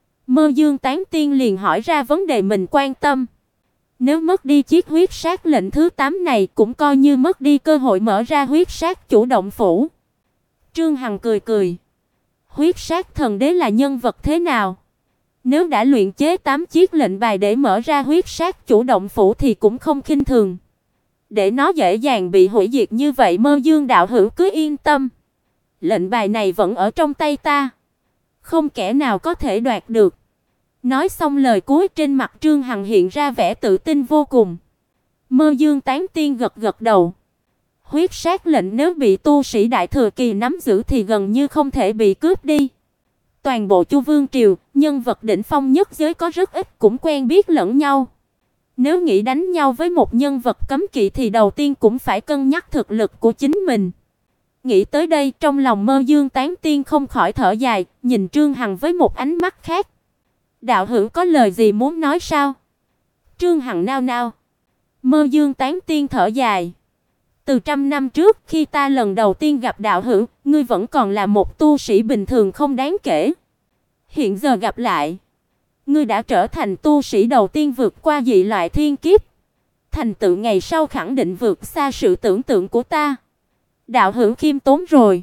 Mơ Dương Tán Tiên liền hỏi ra vấn đề mình quan tâm. Nếu mất đi chiếc huyết sát lệnh thứ 8 này, cũng coi như mất đi cơ hội mở ra huyết sát chủ động phủ. Trương Hằng cười cười. Huyết sát thần đế là nhân vật thế nào? Nếu đã luyện chế 8 chiếc lệnh bài để mở ra huyết sát chủ động phủ thì cũng không khinh thường. Để nó dễ dàng bị hủy diệt như vậy, Mơ Dương đạo hữu cứ yên tâm. Lệnh bài này vẫn ở trong tay ta, không kẻ nào có thể đoạt được. Nói xong lời cuối, trên mặt Trương Hằng hiện ra vẻ tự tin vô cùng. Mơ Dương Tán Tiên gật gật đầu. Huyết sát lệnh nếu bị tu sĩ đại thừa kỳ nắm giữ thì gần như không thể bị cướp đi. Toàn bộ Chu Vương triều, nhân vật đỉnh phong nhất giới có rất ít cũng quen biết lẫn nhau. Nếu nghĩ đánh nhau với một nhân vật cấm kỵ thì đầu tiên cũng phải cân nhắc thực lực của chính mình. Nghĩ tới đây, trong lòng Mơ Dương Tán Tiên không khỏi thở dài, nhìn Trương Hằng với một ánh mắt khác. Đạo hữu có lời gì muốn nói sao? Trương Hằng nao nao. Mơ Dương Tán Tiên thở dài. Từ trăm năm trước, khi ta lần đầu tiên gặp đạo hữu, ngươi vẫn còn là một tu sĩ bình thường không đáng kể. Hiện giờ gặp lại, Ngươi đã trở thành tu sĩ đầu tiên vượt qua dị loại thiên kiếp. Thành tựu ngày sau khẳng định vượt xa sự tưởng tượng của ta. Đạo hữu khiêm tốn rồi.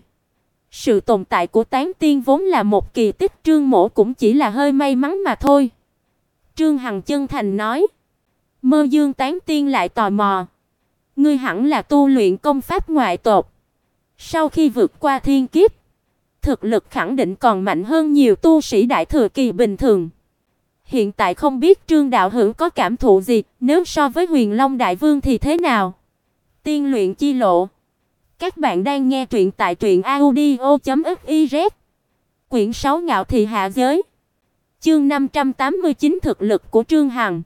Sự tồn tại của Tán Tiên vốn là một kỳ tích, Trương Mỗ cũng chỉ là hơi may mắn mà thôi. Trương Hằng chân thành nói. Mơ Dương Tán Tiên lại tò mò. Ngươi hẳn là tu luyện công pháp ngoại tộc. Sau khi vượt qua thiên kiếp, thực lực khẳng định còn mạnh hơn nhiều tu sĩ đại thừa kỳ bình thường. Hiện tại không biết Trương đạo hữu có cảm thụ gì, nếu so với Huyền Long Đại Vương thì thế nào? Tiên luyện chi lộ. Các bạn đang nghe truyện tại truyệnaudio.fiz. Quyển 6 Ngạo thị hạ giới. Chương 589 thực lực của Trương Hằng.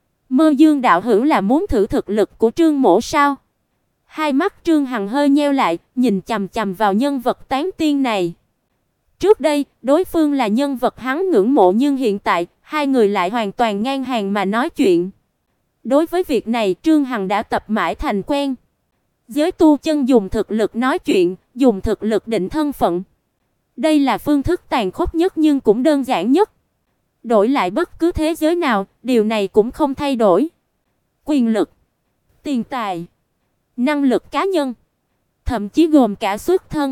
Mơ Dương đạo hữu là muốn thử thực lực của Trương mỗ sao? Hai mắt Trương Hằng hơi nheo lại, nhìn chằm chằm vào nhân vật Tán Tiên này. Trước đây, đối phương là nhân vật hắn ngưỡng mộ, nhưng hiện tại, hai người lại hoàn toàn ngang hàng mà nói chuyện. Đối với việc này, Trương Hằng đã tập mãi thành quen. Giới tu chân dùng thực lực nói chuyện, dùng thực lực định thân phận. Đây là phương thức tàn khốc nhất nhưng cũng đơn giản nhất. Đổi lại bất cứ thế giới nào, điều này cũng không thay đổi. Quyền lực, tiền tài, năng lực cá nhân, thậm chí gồm cả xuất thân,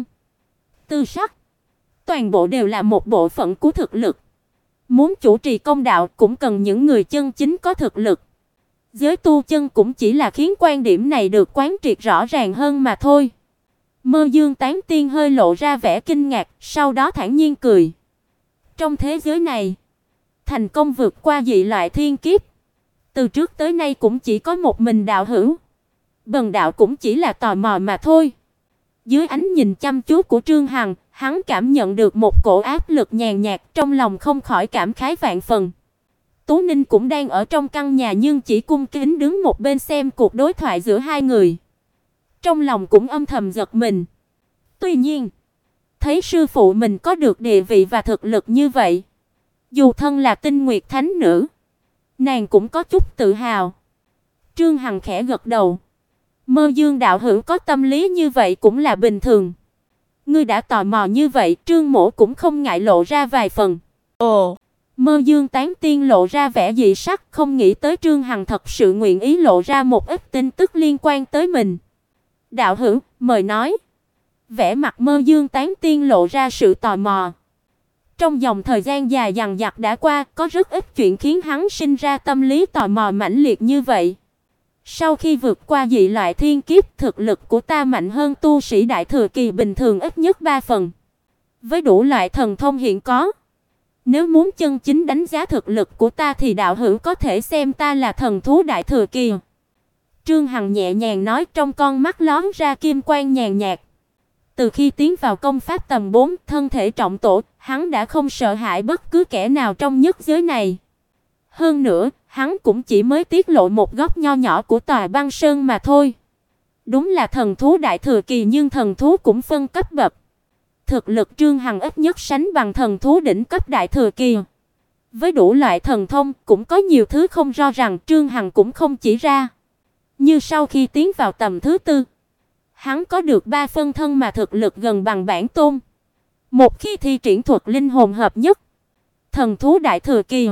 tư sắc, toàn bộ đều là một bộ phận của thực lực. Muốn chủ trì công đạo cũng cần những người chân chính có thực lực. Giới tu chân cũng chỉ là khiến quan điểm này được quán triệt rõ ràng hơn mà thôi. Mơ Dương Tán Tiên hơi lộ ra vẻ kinh ngạc, sau đó thản nhiên cười. Trong thế giới này, thành công vượt qua dị loại thiên kiếp, từ trước tới nay cũng chỉ có một mình đạo hữu. Bần đạo cũng chỉ là tò mò mà thôi. Dưới ánh nhìn chăm chú của Trương Hằng, hắn cảm nhận được một cổ áp lực nhàn nhạt, trong lòng không khỏi cảm khái vạn phần. Tú Ninh cũng đang ở trong căn nhà nhưng chỉ cung kính đứng một bên xem cuộc đối thoại giữa hai người. Trong lòng cũng âm thầm giật mình. Tuy nhiên, thấy sư phụ mình có được địa vị và thực lực như vậy, dù thân là Tinh Nguyệt Thánh nữ, nàng cũng có chút tự hào. Trương Hằng khẽ gật đầu. Mơ Dương đạo hữu có tâm lý như vậy cũng là bình thường. Ngươi đã tò mò như vậy, Trương mỗ cũng không ngại lộ ra vài phần. Ồ, Mơ Dương Tán Tiên lộ ra vẻ dị sắc, không nghĩ tới Trương Hằng thật sự nguyện ý lộ ra một ít tin tức liên quan tới mình. Đạo hữu, mời nói. Vẻ mặt Mơ Dương Tán Tiên lộ ra sự tò mò. Trong dòng thời gian dài dằng dặc đã qua, có rất ít chuyện khiến hắn sinh ra tâm lý tò mò mãnh liệt như vậy. Sau khi vượt qua dị loại thiên kiếp, thực lực của ta mạnh hơn tu sĩ đại thừa kỳ bình thường ít nhất 3 phần. Với đủ loại thần thông hiện có, nếu muốn chân chính đánh giá thực lực của ta thì đạo hữu có thể xem ta là thần thú đại thừa kỳ. Trương Hằng nhẹ nhàng nói, trong con mắt lóe ra kim quang nhàn nhạt. Từ khi tiến vào công pháp tầm 4, thân thể trọng tổ, hắn đã không sợ hãi bất cứ kẻ nào trong nhất giới này. Hơn nữa, hắn cũng chỉ mới tiết lộ một góc nho nhỏ của tòa băng sơn mà thôi. Đúng là thần thú đại thừa kỳ nhưng thần thú cũng phân cấp bậc. Thực lực Trương Hằng ít nhất sánh bằng thần thú đỉnh cấp đại thừa kỳ. Với đủ loại thần thông, cũng có nhiều thứ không rõ rằng Trương Hằng cũng không chỉ ra. Như sau khi tiến vào tầm thứ 4, hắn có được 3 phân thân mà thực lực gần bằng bản tôn. Một khi thi triển thuật linh hồn hợp nhất, thần thú đại thừa kỳ,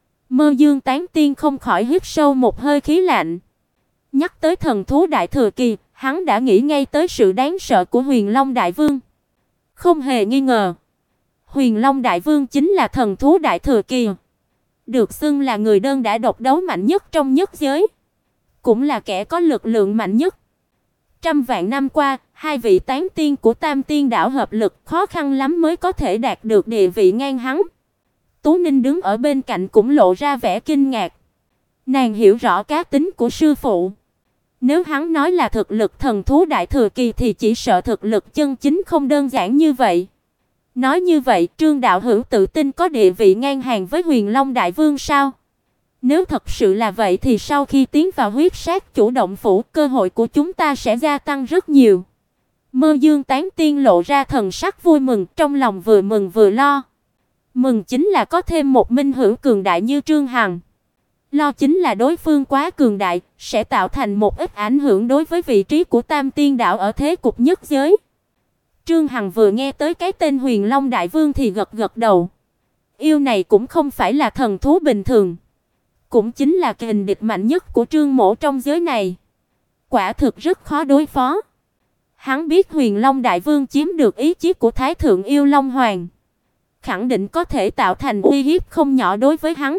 Mơ Dương Tán Tiên không khỏi hít sâu một hơi khí lạnh. Nhắc tới thần thú đại thừa kỳ, hắn đã nghĩ ngay tới sự đáng sợ của Huyền Long Đại Vương. Không hề nghi ngờ, Huyền Long Đại Vương chính là thần thú đại thừa kỳ, được xưng là người đơn đả độc đấu mạnh nhất trong nhất giới, cũng là kẻ có lực lượng mạnh nhất. Trăm vạn năm qua, hai vị tán tiên của Tam Tiên đảo hợp lực khó khăn lắm mới có thể đạt được địa vị ngang hắn. Tú Ninh đứng ở bên cạnh cũng lộ ra vẻ kinh ngạc. Nàng hiểu rõ cá tính của sư phụ. Nếu hắn nói là thực lực thần thú đại thừa kỳ thì chỉ sợ thực lực chân chính không đơn giản như vậy. Nói như vậy, Trương đạo hữu tự tin có địa vị ngang hàng với Huyền Long Đại Vương sao? Nếu thật sự là vậy thì sau khi tiến vào huyết sát chủ động phủ, cơ hội của chúng ta sẽ gia tăng rất nhiều. Mơ Dương Tán Tiên lộ ra thần sắc vui mừng, trong lòng vừa mừng vừa lo. Mừng chính là có thêm một minh hữu cường đại như Trương Hằng. Lo chính là đối phương quá cường đại, sẽ tạo thành một ít ảnh hưởng đối với vị trí của Tam Tiên đảo ở thế cục nhất giới. Trương Hằng vừa nghe tới cái tên Huyền Long Đại Vương thì gật gật đầu. Yêu này cũng không phải là thần thú bình thường, cũng chính là kình địch mạnh nhất của Trương Mỗ trong giới này. Quả thực rất khó đối phó. Hắn biết Huyền Long Đại Vương chiếm được ý chí của Thái thượng yêu Long Hoàng, khẳng định có thể tạo thành uy hiếp không nhỏ đối với hắn.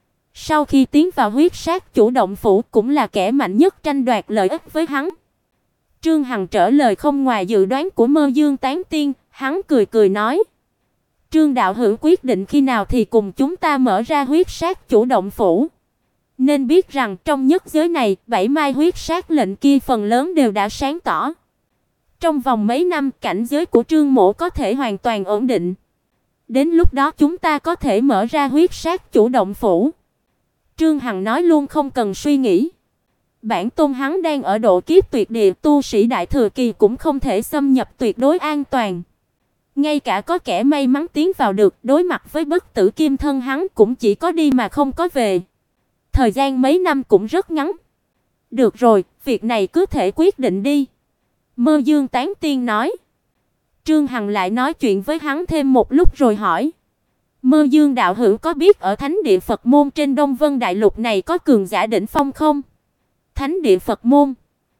Sau khi tiến vào huyết sát chủ động phủ cũng là kẻ mạnh nhất tranh đoạt lợi ích với hắn. Trương Hằng trả lời không ngoài dự đoán của Mơ Dương Tán Tiên, hắn cười cười nói: "Trương đạo hữu quyết định khi nào thì cùng chúng ta mở ra huyết sát chủ động phủ. Nên biết rằng trong nhất giới này, 7 mai huyết sát lệnh kia phần lớn đều đã sáng tỏ. Trong vòng mấy năm, cảnh giới của Trương Mỗ có thể hoàn toàn ổn định. Đến lúc đó chúng ta có thể mở ra huyết sát chủ động phủ." Trương Hằng nói luôn không cần suy nghĩ. Bản tôn hắn đang ở độ kiếp tuyệt địa, tu sĩ đại thừa kỳ cũng không thể xâm nhập tuyệt đối an toàn. Ngay cả có kẻ may mắn tiến vào được, đối mặt với bất tử kim thân hắn cũng chỉ có đi mà không có về. Thời gian mấy năm cũng rất ngắn. Được rồi, việc này cứ thể quyết định đi. Mơ Dương Tán Tiên nói. Trương Hằng lại nói chuyện với hắn thêm một lúc rồi hỏi: "Mơ Dương đạo hữu có biết ở Thánh địa Phật môn trên Đông Vân Đại Lục này có cường giả đỉnh phong không?" Thánh địa Phật môn?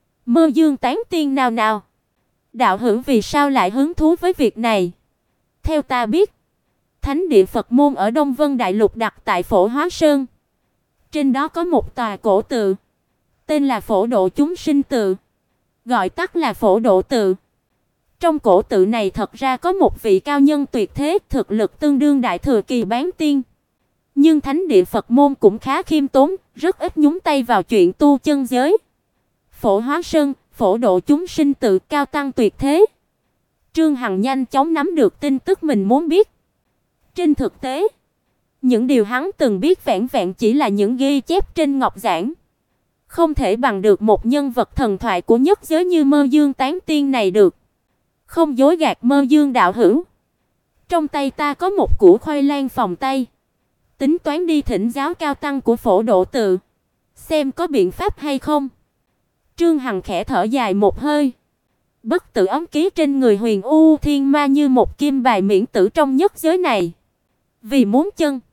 Mơ Dương Tán Tiên nào nào? Đạo hữu vì sao lại hứng thú với việc này? Theo ta biết, Thánh địa Phật môn ở Đông Vân Đại Lục đặt tại Phổ Hóa Sơn. Trên đó có một tòa cổ tự, tên là Phổ Độ Chúng Sinh Tự, gọi tắt là Phổ Độ Tự. Trong cổ tự này thật ra có một vị cao nhân tuyệt thế, thực lực tương đương đại thừa kỳ bán tiên. Nhưng Thánh địa Phật môn cũng khá khiêm tốn, rất ít nhúng tay vào chuyện tu chân giới. Phổ Hóa Sơn, Phổ Độ Chúng Sinh Tự, cao tăng tuyệt thế. Trương Hằng nhanh chóng nắm được tin tức mình muốn biết. Trên thực tế, những điều hắn từng biết vẹn vẹn chỉ là những ghi chép trên ngọc giản, không thể bằng được một nhân vật thần thoại của nhất giới như Mơ Dương Tán Tiên này được. Không dối gạt Mơ Dương đạo hữu, trong tay ta có một củ khoai lang phòng tay, tính toán đi thỉnh giáo cao tăng của Phổ Độ Tự, xem có biện pháp hay không. Trương Hằng khẽ thở dài một hơi. Bất tử ấm ký trên người Huyền U Thiên Ma như một kim bài miễn tử trong nhất giới này. Vì muốn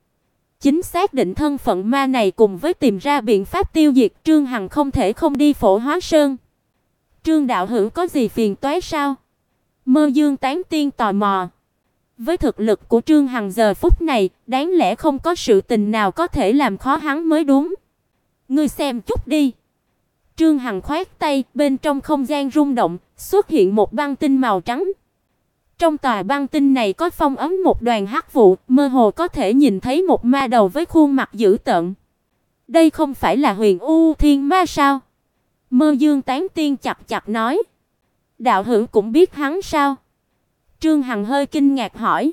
chính xác định thân phận ma này cùng với tìm ra biện pháp tiêu diệt, Trương Hằng không thể không đi Phổ Hóa Sơn. Trương đạo hữu có gì phiền toái sao? Mơ Dương Tán Tiên tò mò. Với thực lực của Trương Hằng giờ phút này, đáng lẽ không có sự tình nào có thể làm khó hắn mới đúng. Ngươi xem chút đi. Trương Hằng khoát tay, bên trong không gian rung động, xuất hiện một băng tinh màu trắng. Trong tòa băng tinh này có phong ấn một đoàn hắc vụ, mơ hồ có thể nhìn thấy một ma đầu với khuôn mặt dữ tợn. Đây không phải là Huyền U Thiên Ma sao? Mơ Dương Tán Tiên chặt chặt nói. Đạo hữu cũng biết hắn sao? Trương Hằng hơi kinh ngạc hỏi.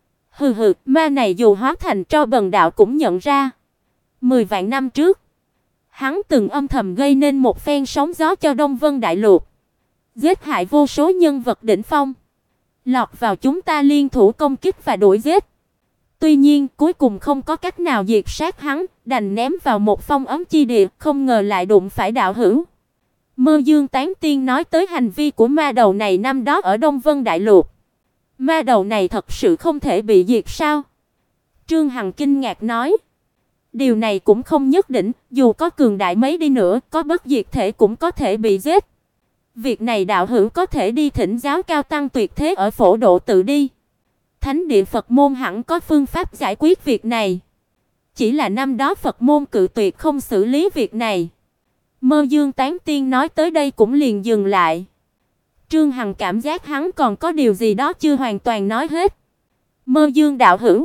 Hừ hừ, ma này dù hóa thành tro bần đạo cũng nhận ra. 10 vạn năm trước, hắn từng âm thầm gây nên một phen sóng gió cho Đông Vân Đại Lục, giết hại vô số nhân vật đỉnh phong, lọt vào chúng ta liên thủ công kích và đuổi giết. Tuy nhiên, cuối cùng không có cách nào diệt sát hắn, đành ném vào một phong ấn chi địa, không ngờ lại đụng phải đạo hữu. Mơ Dương Tán Tiên nói tới hành vi của ma đầu này năm đó ở Đông Vân Đại Lục. Ma đầu này thật sự không thể bị diệt sao? Trương Hằng kinh ngạc nói. Điều này cũng không nhất định, dù có cường đại mấy đi nữa, có bất diệt thể cũng có thể bị giết. Việc này đạo hữu có thể đi thỉnh giáo cao tăng tuyệt thế ở Phổ Độ Tự đi. Thánh địa Phật môn hẳn có phương pháp giải quyết việc này. Chỉ là năm đó Phật môn cự tuyệt không xử lý việc này. Mơ Dương Tán Tiên nói tới đây cũng liền dừng lại. Trương Hằng cảm giác hắn còn có điều gì đó chưa hoàn toàn nói hết. Mơ Dương đạo hữu,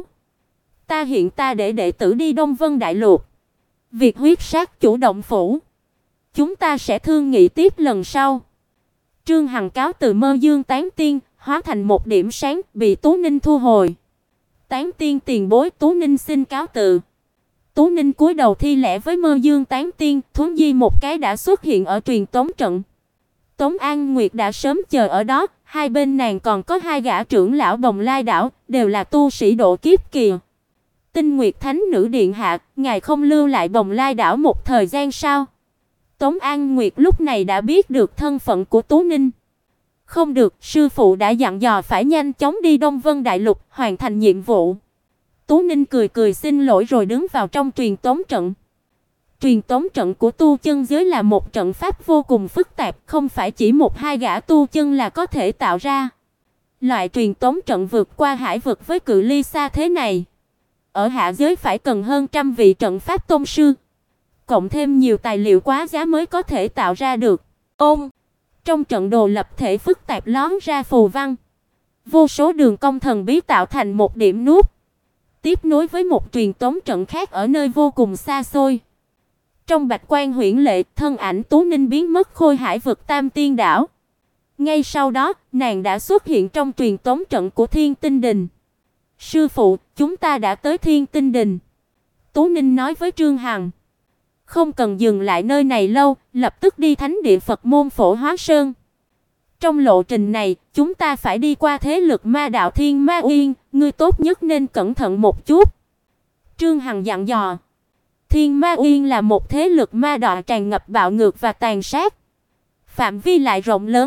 ta để đệ tử đi Đông Vân Đại Lục. Việc huyết sát chủ động phủ, chúng ta sẽ thương nghị tiếp lần sau. Trương Hằng cáo từ Mơ Dương Tán Tiên, hóa thành một điểm sáng, bị Tú Ninh thu hồi. Tán Tiên tiền bối, Tú Ninh xin cáo từ. Tú Ninh cúi đầu thi lễ với Mơ Dương Tán Tiên, thoáng di một cái đã xuất hiện ở truyền tống trận. Tống An Nguyệt đã sớm chờ ở đó, hai bên nàng còn có hai gã trưởng lão Bồng Lai đảo, đều là tu sĩ độ kiếp kỳ. Tinh Nguyệt Thánh nữ điện hạ, ngài không lưu lại Bồng Lai đảo một thời gian sao? Tống An Nguyệt lúc này đã biết được thân phận của Tú Ninh. Không được, sư phụ đã dặn dò phải nhanh chóng đi Đông Vân Đại Lục, hoàn thành nhiệm vụ. Tú Ninh cười cười xin lỗi rồi đứng vào trong truyền tống trận. Truyền tống trận của tu chân giới là một trận pháp vô cùng phức tạp, không phải chỉ một hai gã tu chân là có thể tạo ra. Loại truyền tống trận vượt qua hải vực với cự ly xa thế này, ở hạ giới phải cần hơn trăm vị trận pháp tông sư, cộng thêm nhiều tài liệu quá giá mới có thể tạo ra được. Trong trận đồ lập thể phức tạp lón ra phù văn, vô số đường cong thần bí tạo thành một điểm nút, tiếp nối với một truyền tống trận khác ở nơi vô cùng xa xôi. Trong bạch quang huyễn lệ, thân ảnh Tú Ninh biến mất khôi hải vực Tam Tiên đảo. Ngay sau đó, nàng đã xuất hiện trong truyền tống trận của Thiên Tinh Đình. "Sư phụ, chúng ta đã tới Thiên Tinh Đình." Tú Ninh nói với Trương Hằng. "Không cần dừng lại nơi này lâu, lập tức đi thánh địa Phật môn Phổ Hóa Sơn. Trong lộ trình này, chúng ta phải đi qua thế lực ma đạo Thiên Ma Uyên, ngươi tốt nhất nên cẩn thận một chút." Trương Hằng dặn dò. Thiên Ma Uyên là một thế lực ma đạo tràn ngập bạo ngược và tàn sát, phạm vi lại rộng lớn.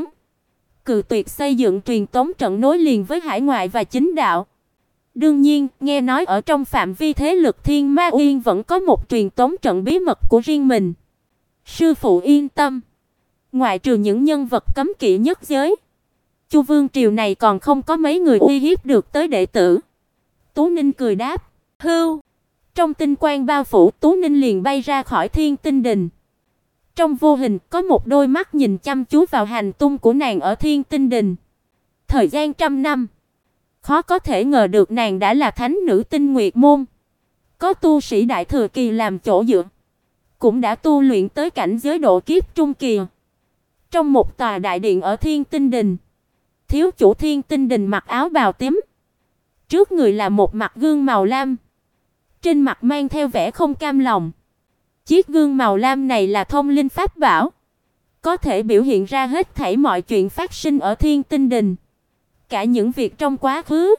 Cự Tuyệt xây dựng truyền tống trận nối liền với hải ngoại và chính đạo. Đương nhiên, nghe nói ở trong phạm vi thế lực Thiên Ma Uyên vẫn có một truyền tống trận bí mật của riêng mình. "Sư phụ yên tâm, ngoại trừ những nhân vật cấm kỵ nhất giới, Chu Vương triều này còn không có mấy người uy hiếp được tới đệ tử." Tú Ninh cười đáp. "Hưu." Trong tinh quang bao phủ, Tú Ninh liền bay ra khỏi Thiên Tinh Đình. Trong vô hình có một đôi mắt nhìn chăm chú vào hành tung của nàng ở Thiên Tinh Đình. Thời gian trăm năm, khó có thể ngờ được nàng đã là thánh nữ Tinh Nguyệt môn, có tu sĩ đại thừa kỳ làm chỗ dựa, cũng đã tu luyện tới cảnh giới độ kiếp trung kỳ. Trong một tòa đại điện ở Thiên Tinh Đình, thiếu chủ Thiên Tinh Đình mặc áo bào tím, trước người là một mặt gương màu lam, trên mặt mang theo vẻ không cam lòng. Chiếc gương màu lam này là thông linh pháp bảo, có thể biểu hiện ra hết thảy mọi chuyện phát sinh ở Thiên Tinh Đình, cả những việc trong quá khứ.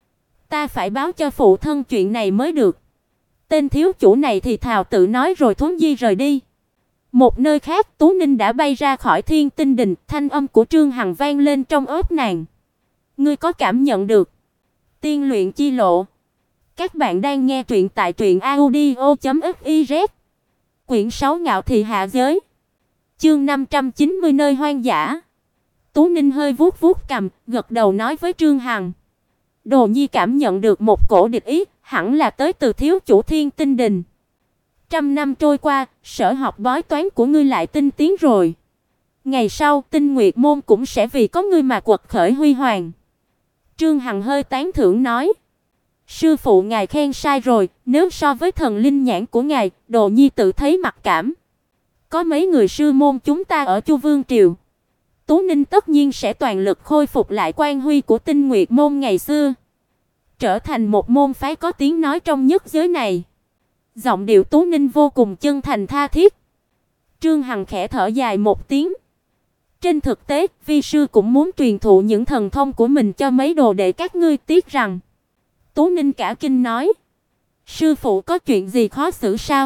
"Ta phải báo cho phụ thân chuyện này mới được." Tên thiếu chủ này thì thào tự nói rồi thuấn di rời đi. Một nơi khác, Tú Ninh đã bay ra khỏi Thiên Tinh Đình, thanh âm của Trương Hằng vang lên trong óc nàng. "Ngươi có cảm nhận được tiên luyện chi lộ?" Các bạn đang nghe truyện tại truyệnaudio.fiz. Quyển 6 Ngạo thị hạ giới. Chương 590 nơi hoang dã. Tú Ninh hơi vuốt vuốt cằm, gật đầu nói với Trương Hằng. "Đồ nhi cảm nhận được một cổ địch ý, hẳn là tới từ thiếu chủ Thiên Tinh Đình. Trăm năm trôi qua, sở học bói toán của ngươi lại tinh tiến rồi. Ngày sau, Tinh Nguyệt môn cũng sẽ vì có ngươi mà quật khởi huy hoàng." Trương Hằng hơi tán thưởng nói. "Sư phụ ngài khen sai rồi, nếu so với thần linh nhãn của ngài, Đồ nhi tự thấy mặc cảm. Có mấy người sư môn chúng ta ở Chu Vương triều, Tú Ninh tất nhiên sẽ toàn lực khôi phục lại quan huy của Tinh Nguyệt môn ngày xưa, trở thành một môn phái có tiếng nói trong nhất giới này." Giọng điệu Tú Ninh vô cùng chân thành tha thiết. Trương Hằng khẽ thở dài một tiếng. "Trên thực tế, vi sư cũng muốn truyền thụ những thần thông của mình cho mấy đồ đệ các ngươi, tiếc rằng..." Tú Ninh cả kinh nói. "Sư phụ có chuyện gì khó xử sao?"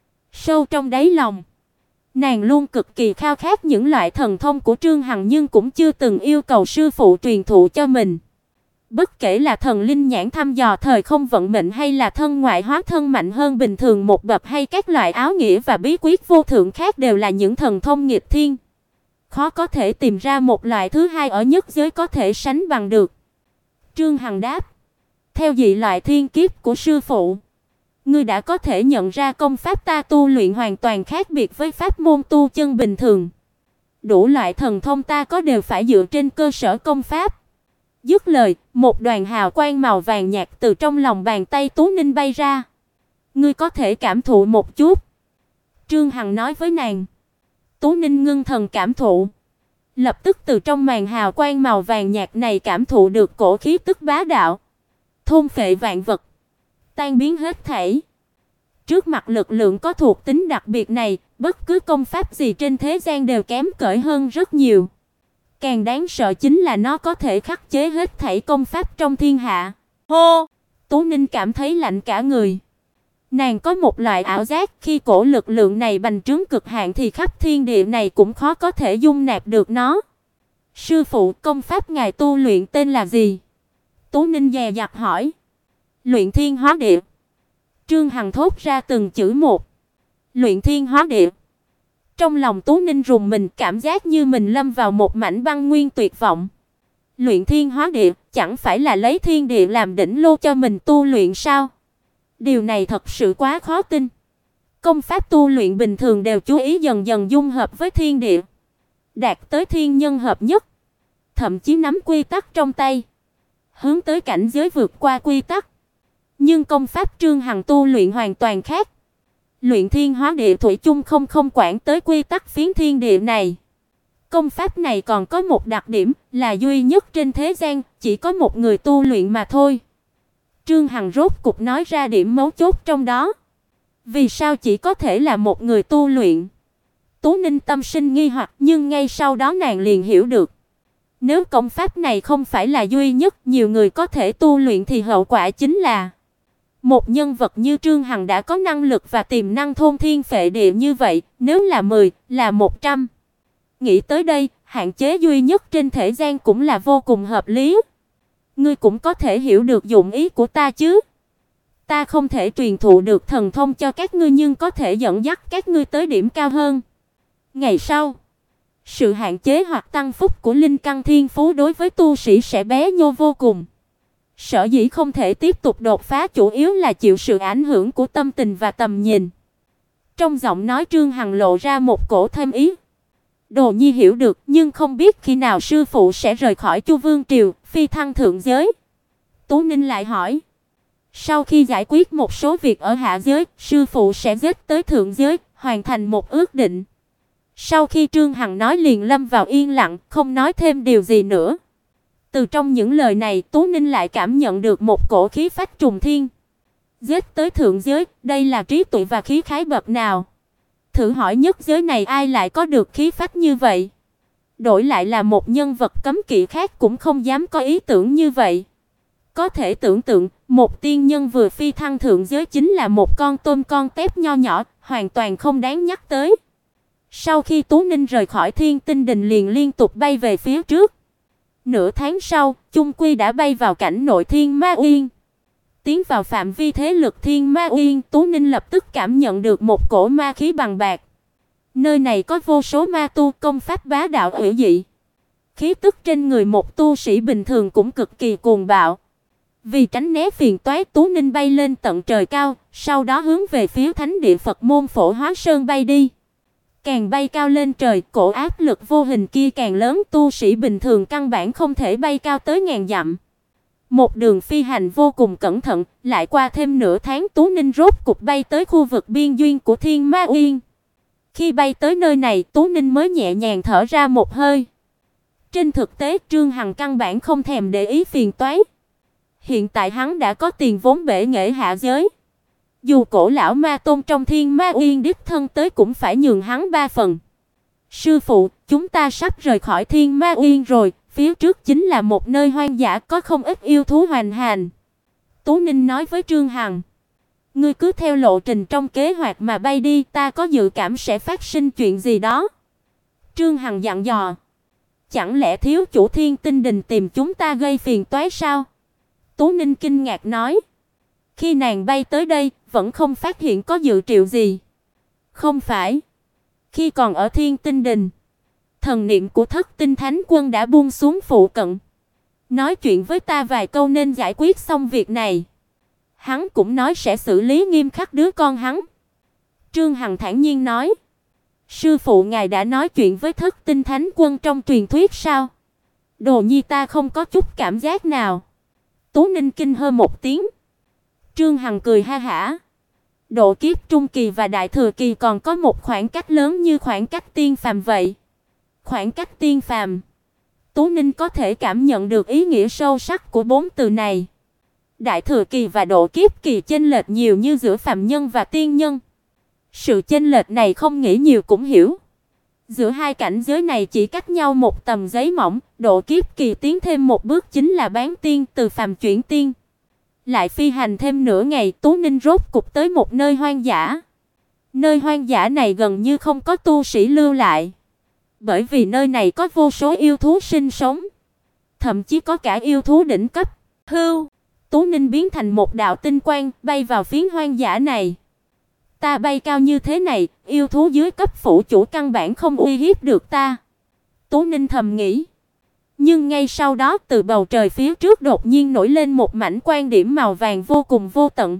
Sâu trong đáy lòng, nàng luôn cực kỳ khao khát những loại thần thông của Trương Hằng nhưng cũng chưa từng yêu cầu sư phụ truyền thụ cho mình. Bất kể là thần linh nhãn thăm dò thời không vận mệnh hay là thân ngoại hóa thân mạnh hơn bình thường một bậc hay các loại áo nghĩa và bí quyết vô thượng khác đều là những thần thông nghịch thiên. Khó có thể tìm ra một loại thứ hai ở nhất giới có thể sánh bằng được. Trương Hằng đáp. "Theo dị loại thiên kiếp của sư phụ, ngươi đã có thể nhận ra công pháp ta tu luyện hoàn toàn khác biệt với pháp môn tu chân bình thường. Đủ loại thần thông ta có đều phải dựa trên cơ sở công pháp." Dứt lời, một đoàn hào quang màu vàng nhạt từ trong lòng bàn tay Tú Ninh bay ra. "Ngươi có thể cảm thụ một chút." Trương Hằng nói với nàng. Tú Ninh ngưng thần cảm thụ. Lập tức từ trong màn hào quang màu vàng nhạt này cảm thụ được cổ khí tức bá đạo, thôn phệ vạn vật, tan biến hết thảy. Trước mặt lực lượng có thuộc tính đặc biệt này, bất cứ công pháp gì trên thế gian đều kém cỏi hơn rất nhiều. Càng đáng sợ chính là nó có thể khắc chế hết thảy công pháp trong thiên hạ. Hô! Tú Ninh cảm thấy lạnh cả người. Nàng có một loại ảo giác, khi cổ lực lượng này bành trướng cực hạn thì khắp thiên địa này cũng khó có thể dung nạp được nó. "Sư phụ, công pháp ngài tu luyện tên là gì?" Tú Ninh dè dặt hỏi. Luyện thiên hóa địa. Trương Hằng thốt ra từng chữ một. Luyện thiên hóa địa. Trong lòng Tú Ninh rùng mình, cảm giác như mình lâm vào một mảnh băng nguyên tuyệt vọng. Luyện thiên hóa địa, chẳng phải là lấy thiên địa làm đỉnh lô cho mình tu luyện sao? Điều này thật sự quá khó tin. Công pháp tu luyện bình thường đều chú ý dần dần dung hợp với thiên địa, đạt tới thiên nhân hợp nhất, thậm chí nắm quy tắc trong tay, hướng tới cảnh giới vượt qua quy tắc. Nhưng công pháp Trương Hằng tu luyện hoàn toàn khác. Luyện thiên hóa địa thủy chung không quản tới quy tắc phiến thiên địa này. Công pháp này còn có một đặc điểm là duy nhất trên thế gian, chỉ có một người tu luyện mà thôi. Trương Hằng rốt cục nói ra điểm mấu chốt trong đó. Vì sao chỉ có thể là một người tu luyện? Tú Ninh tâm sinh nghi hoặc, nhưng ngay sau đó nàng liền hiểu được. Nếu công pháp này không phải là duy nhất, nhiều người có thể tu luyện thì hậu quả chính là một nhân vật như Trương Hằng đã có năng lực và tiềm năng thôn thiên phệ địa như vậy, nếu là 10, là 100. Nghĩ tới đây, hạn chế duy nhất trên thế gian cũng là vô cùng hợp lý. Ngươi cũng có thể hiểu được dụng ý của ta chứ? Ta không thể truyền thụ được thần thông cho các ngươi, nhưng có thể dẫn dắt các ngươi tới điểm cao hơn. Ngày sau, sự hạn chế hoặc tăng phúc của linh căn thiên phú đối với tu sĩ sẽ bé nhô vô cùng. Sở dĩ không thể tiếp tục đột phá chủ yếu là chịu sự ảnh hưởng của tâm tình và tầm nhìn. Trong giọng nói Trương Hằng lộ ra một cổ thêm ý. Đồ Nhi hiểu được, nhưng không biết khi nào sư phụ sẽ rời khỏi Chu Vương triều, phi thăng thượng giới. Tú Ninh lại hỏi. Sau khi giải quyết một số việc ở hạ giới, sư phụ sẽ giết tới thượng giới, hoàn thành một ước định. Sau khi Trương Hằng nói liền lâm vào yên lặng, không nói thêm điều gì nữa. Từ trong những lời này, Tú Ninh lại cảm nhận được một cổ khí phách trùng thiên. Giết tới thượng giới, đây là trí tuệ và khí khái bậc nào? Thử hỏi nhất giới này ai lại có được khí phách như vậy? Đổi lại là một nhân vật cấm kỵ khác cũng không dám có ý tưởng như vậy. Có thể tưởng tượng, một tiên nhân vừa phi thăng thượng giới chính là một con tôm con tép nho nhỏ, hoàn toàn không đáng nhắc tới. Sau khi Tú Ninh rời khỏi Thiên Tinh Đình liền liên tục bay về phía trước. Nửa tháng sau, chung quy đã bay vào cảnh nội Thiên Ma Uyên. Tiến vào phạm vi thế lực Thiên Ma Uyên, Tú Ninh lập tức cảm nhận được một cổ ma khí bằng bạc. Nơi này có vô số ma tu, công pháp bá đạo hủy dị. Khí tức trên người một tu sĩ bình thường cũng cực kỳ cuồng bạo. Vì tránh né phiền toái, Tú Ninh bay lên tận trời cao, sau đó hướng về phía Thánh địa Phật môn Phổ Hóa Sơn bay đi. Càng bay cao lên trời, cổ áp lực vô hình kia càng lớn, tu sĩ bình thường căn bản không thể bay cao tới ngàn dặm. Một đường phi hành vô cùng cẩn thận, lại qua thêm nửa tháng, Tú Ninh rốt cục bay tới khu vực biên duyên của Thiên Ma Uyên. Khi bay tới nơi này, Tú Ninh mới nhẹ nhàng thở ra một hơi. Trên thực tế, Trương Hằng căn bản không thèm để ý phiền toái. Hiện tại hắn đã có tiền vốn bể nghệ hạ giới. Dù cổ lão ma tôn trong Thiên Ma Uyên đích thân tới cũng phải nhường hắn 3 phần. Sư phụ, chúng ta sắp rời khỏi Thiên Ma Uyên rồi, phía trước chính là một nơi hoang dã có không ít yêu thú hoành hành. Tú Ninh nói với Trương Hằng. Ngươi cứ theo lộ trình trong kế hoạch mà bay đi, ta có dự cảm sẽ phát sinh chuyện gì đó. Trương Hằng dặn dò. Chẳng lẽ thiếu chủ Thiên Tinh Đình tìm chúng ta gây phiền toái sao? Tú Ninh kinh ngạc nói. Khi nàng bay tới đây, vẫn không phát hiện có dự triệu gì. Không phải. Khi còn ở Thiên Tinh Đình, thần niệm của Thất Tinh Thánh Quân đã buông xuống phụ cận. Nói chuyện với ta vài câu nên giải quyết xong việc này. Hắn cũng nói sẽ xử lý nghiêm khắc đứa con hắn. Trương Hằng thản nhiên nói. Sư phụ ngài đã nói chuyện với Thất Tinh Thánh Quân trong truyền thuyết sao? Đồ Nhi ta không có chút cảm giác nào. Tú Ninh kinh hơ một tiếng. Trương Hằng cười ha hả. Độ kiếp trung kỳ và đại thừa kỳ còn có một khoảng cách lớn như khoảng cách tiên phàm vậy. Khoảng cách tiên phàm. Tú Ninh có thể cảm nhận được ý nghĩa sâu sắc của 4 từ này. Đại thừa kỳ và độ kiếp kỳ chênh lệch nhiều như giữa phàm nhân và tiên nhân. Sự chênh lệch này không nghĩ nhiều cũng hiểu. Giữa hai cảnh giới này chỉ cách nhau một tầm giấy mỏng, độ kiếp kỳ tiến thêm một bước chính là bán tiên, từ phàm chuyển tiên. Lại phi hành thêm nửa ngày, Tú Ninh rốt cục tới một nơi hoang dã. Nơi hoang dã này gần như không có tu sĩ lưu lại, bởi vì nơi này có vô số yêu thú sinh sống, thậm chí có cả yêu thú đỉnh cấp. Hưu, Tú Ninh biến thành một đạo tinh quang, bay vào phiến hoang dã này. Ta bay cao như thế này, yêu thú dưới cấp phủ chủ căn bản không uy hiếp được ta. Tú Ninh thầm nghĩ. Nhưng ngay sau đó, từ bầu trời phía trước đột nhiên nổi lên một mảnh quang điểm màu vàng vô cùng vô tận.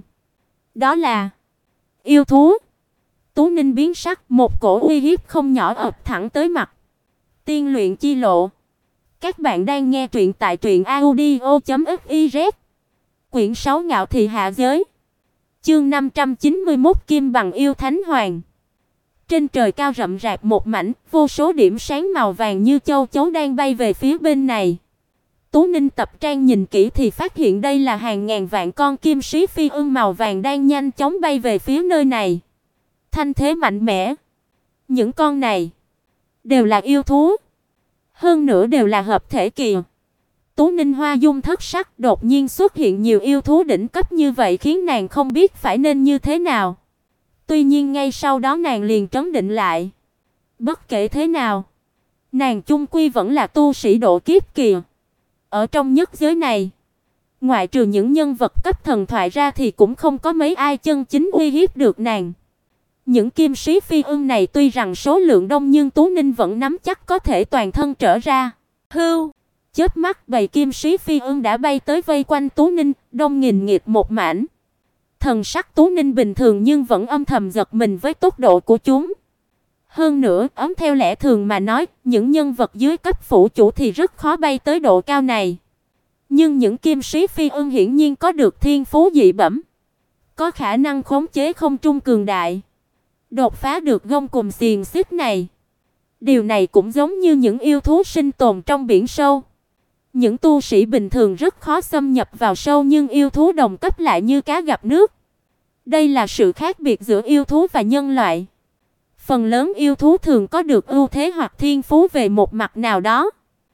Đó là yêu thú. Tú Ninh biến sắc, một cổ uy hiếp không nhỏ ập thẳng tới mặt. Tiên luyện chi lộ. Các bạn đang nghe truyện tại truyệnaudio.fiz. Quyển 6 Ngạo thị hạ giới. Chương 591 Kim bằng yêu thánh hoàng. Trên trời cao rậm rạp một mảnh, vô số điểm sáng màu vàng như châu chấu đang bay về phía bên này. Tú Ninh tập trang nhìn kỹ thì phát hiện đây là hàng ngàn vạn con kim sĩ phi ưng màu vàng đang nhanh chóng bay về phía nơi này. Thanh thế mạnh mẽ. Những con này đều là yêu thú, hơn nữa đều là hợp thể kỳ. Tú Ninh hoa dung thất sắc, đột nhiên xuất hiện nhiều yêu thú đỉnh cấp như vậy khiến nàng không biết phải nên như thế nào. Tuy nhiên ngay sau đó nàng liền trấn định lại. Bất kể thế nào, nàng chung quy vẫn là tu sĩ độ kiếp kỳ. Ở trong nhất giới này, ngoại trừ những nhân vật cấp thần thoại ra thì cũng không có mấy ai chân chính uy hiếp được nàng. Những kim sĩ phi ưng này tuy rằng số lượng đông nhưng Tú Ninh vẫn nắm chắc có thể toàn thân trở ra. Hưu, chớp mắt bầy kim sĩ phi ưng đã bay tới vây quanh Tú Ninh, đông nghìn nghịt một mảnh. Thần sắc Tú Ninh bình thường nhưng vẫn âm thầm giật mình với tốc độ của chúng. Hơn nữa, theo lẽ thường mà nói, những nhân vật dưới cấp phủ chủ thì rất khó bay tới độ cao này. Nhưng những kim sĩ phi ưng hiển nhiên có được thiên phú dị bẩm, có khả năng khống chế không trung cường đại, đột phá được gông cùm xiềng xích này. Điều này cũng giống như những yêu thú sinh tồn trong biển sâu. Những tu sĩ bình thường rất khó xâm nhập vào sâu nhưng yêu thú đồng cấp lại như cá gặp nước. Đây là sự khác biệt giữa yêu thú và nhân loại. Phần lớn yêu thú thường có được ưu thế hoặc thiên phú về một mặt nào đó,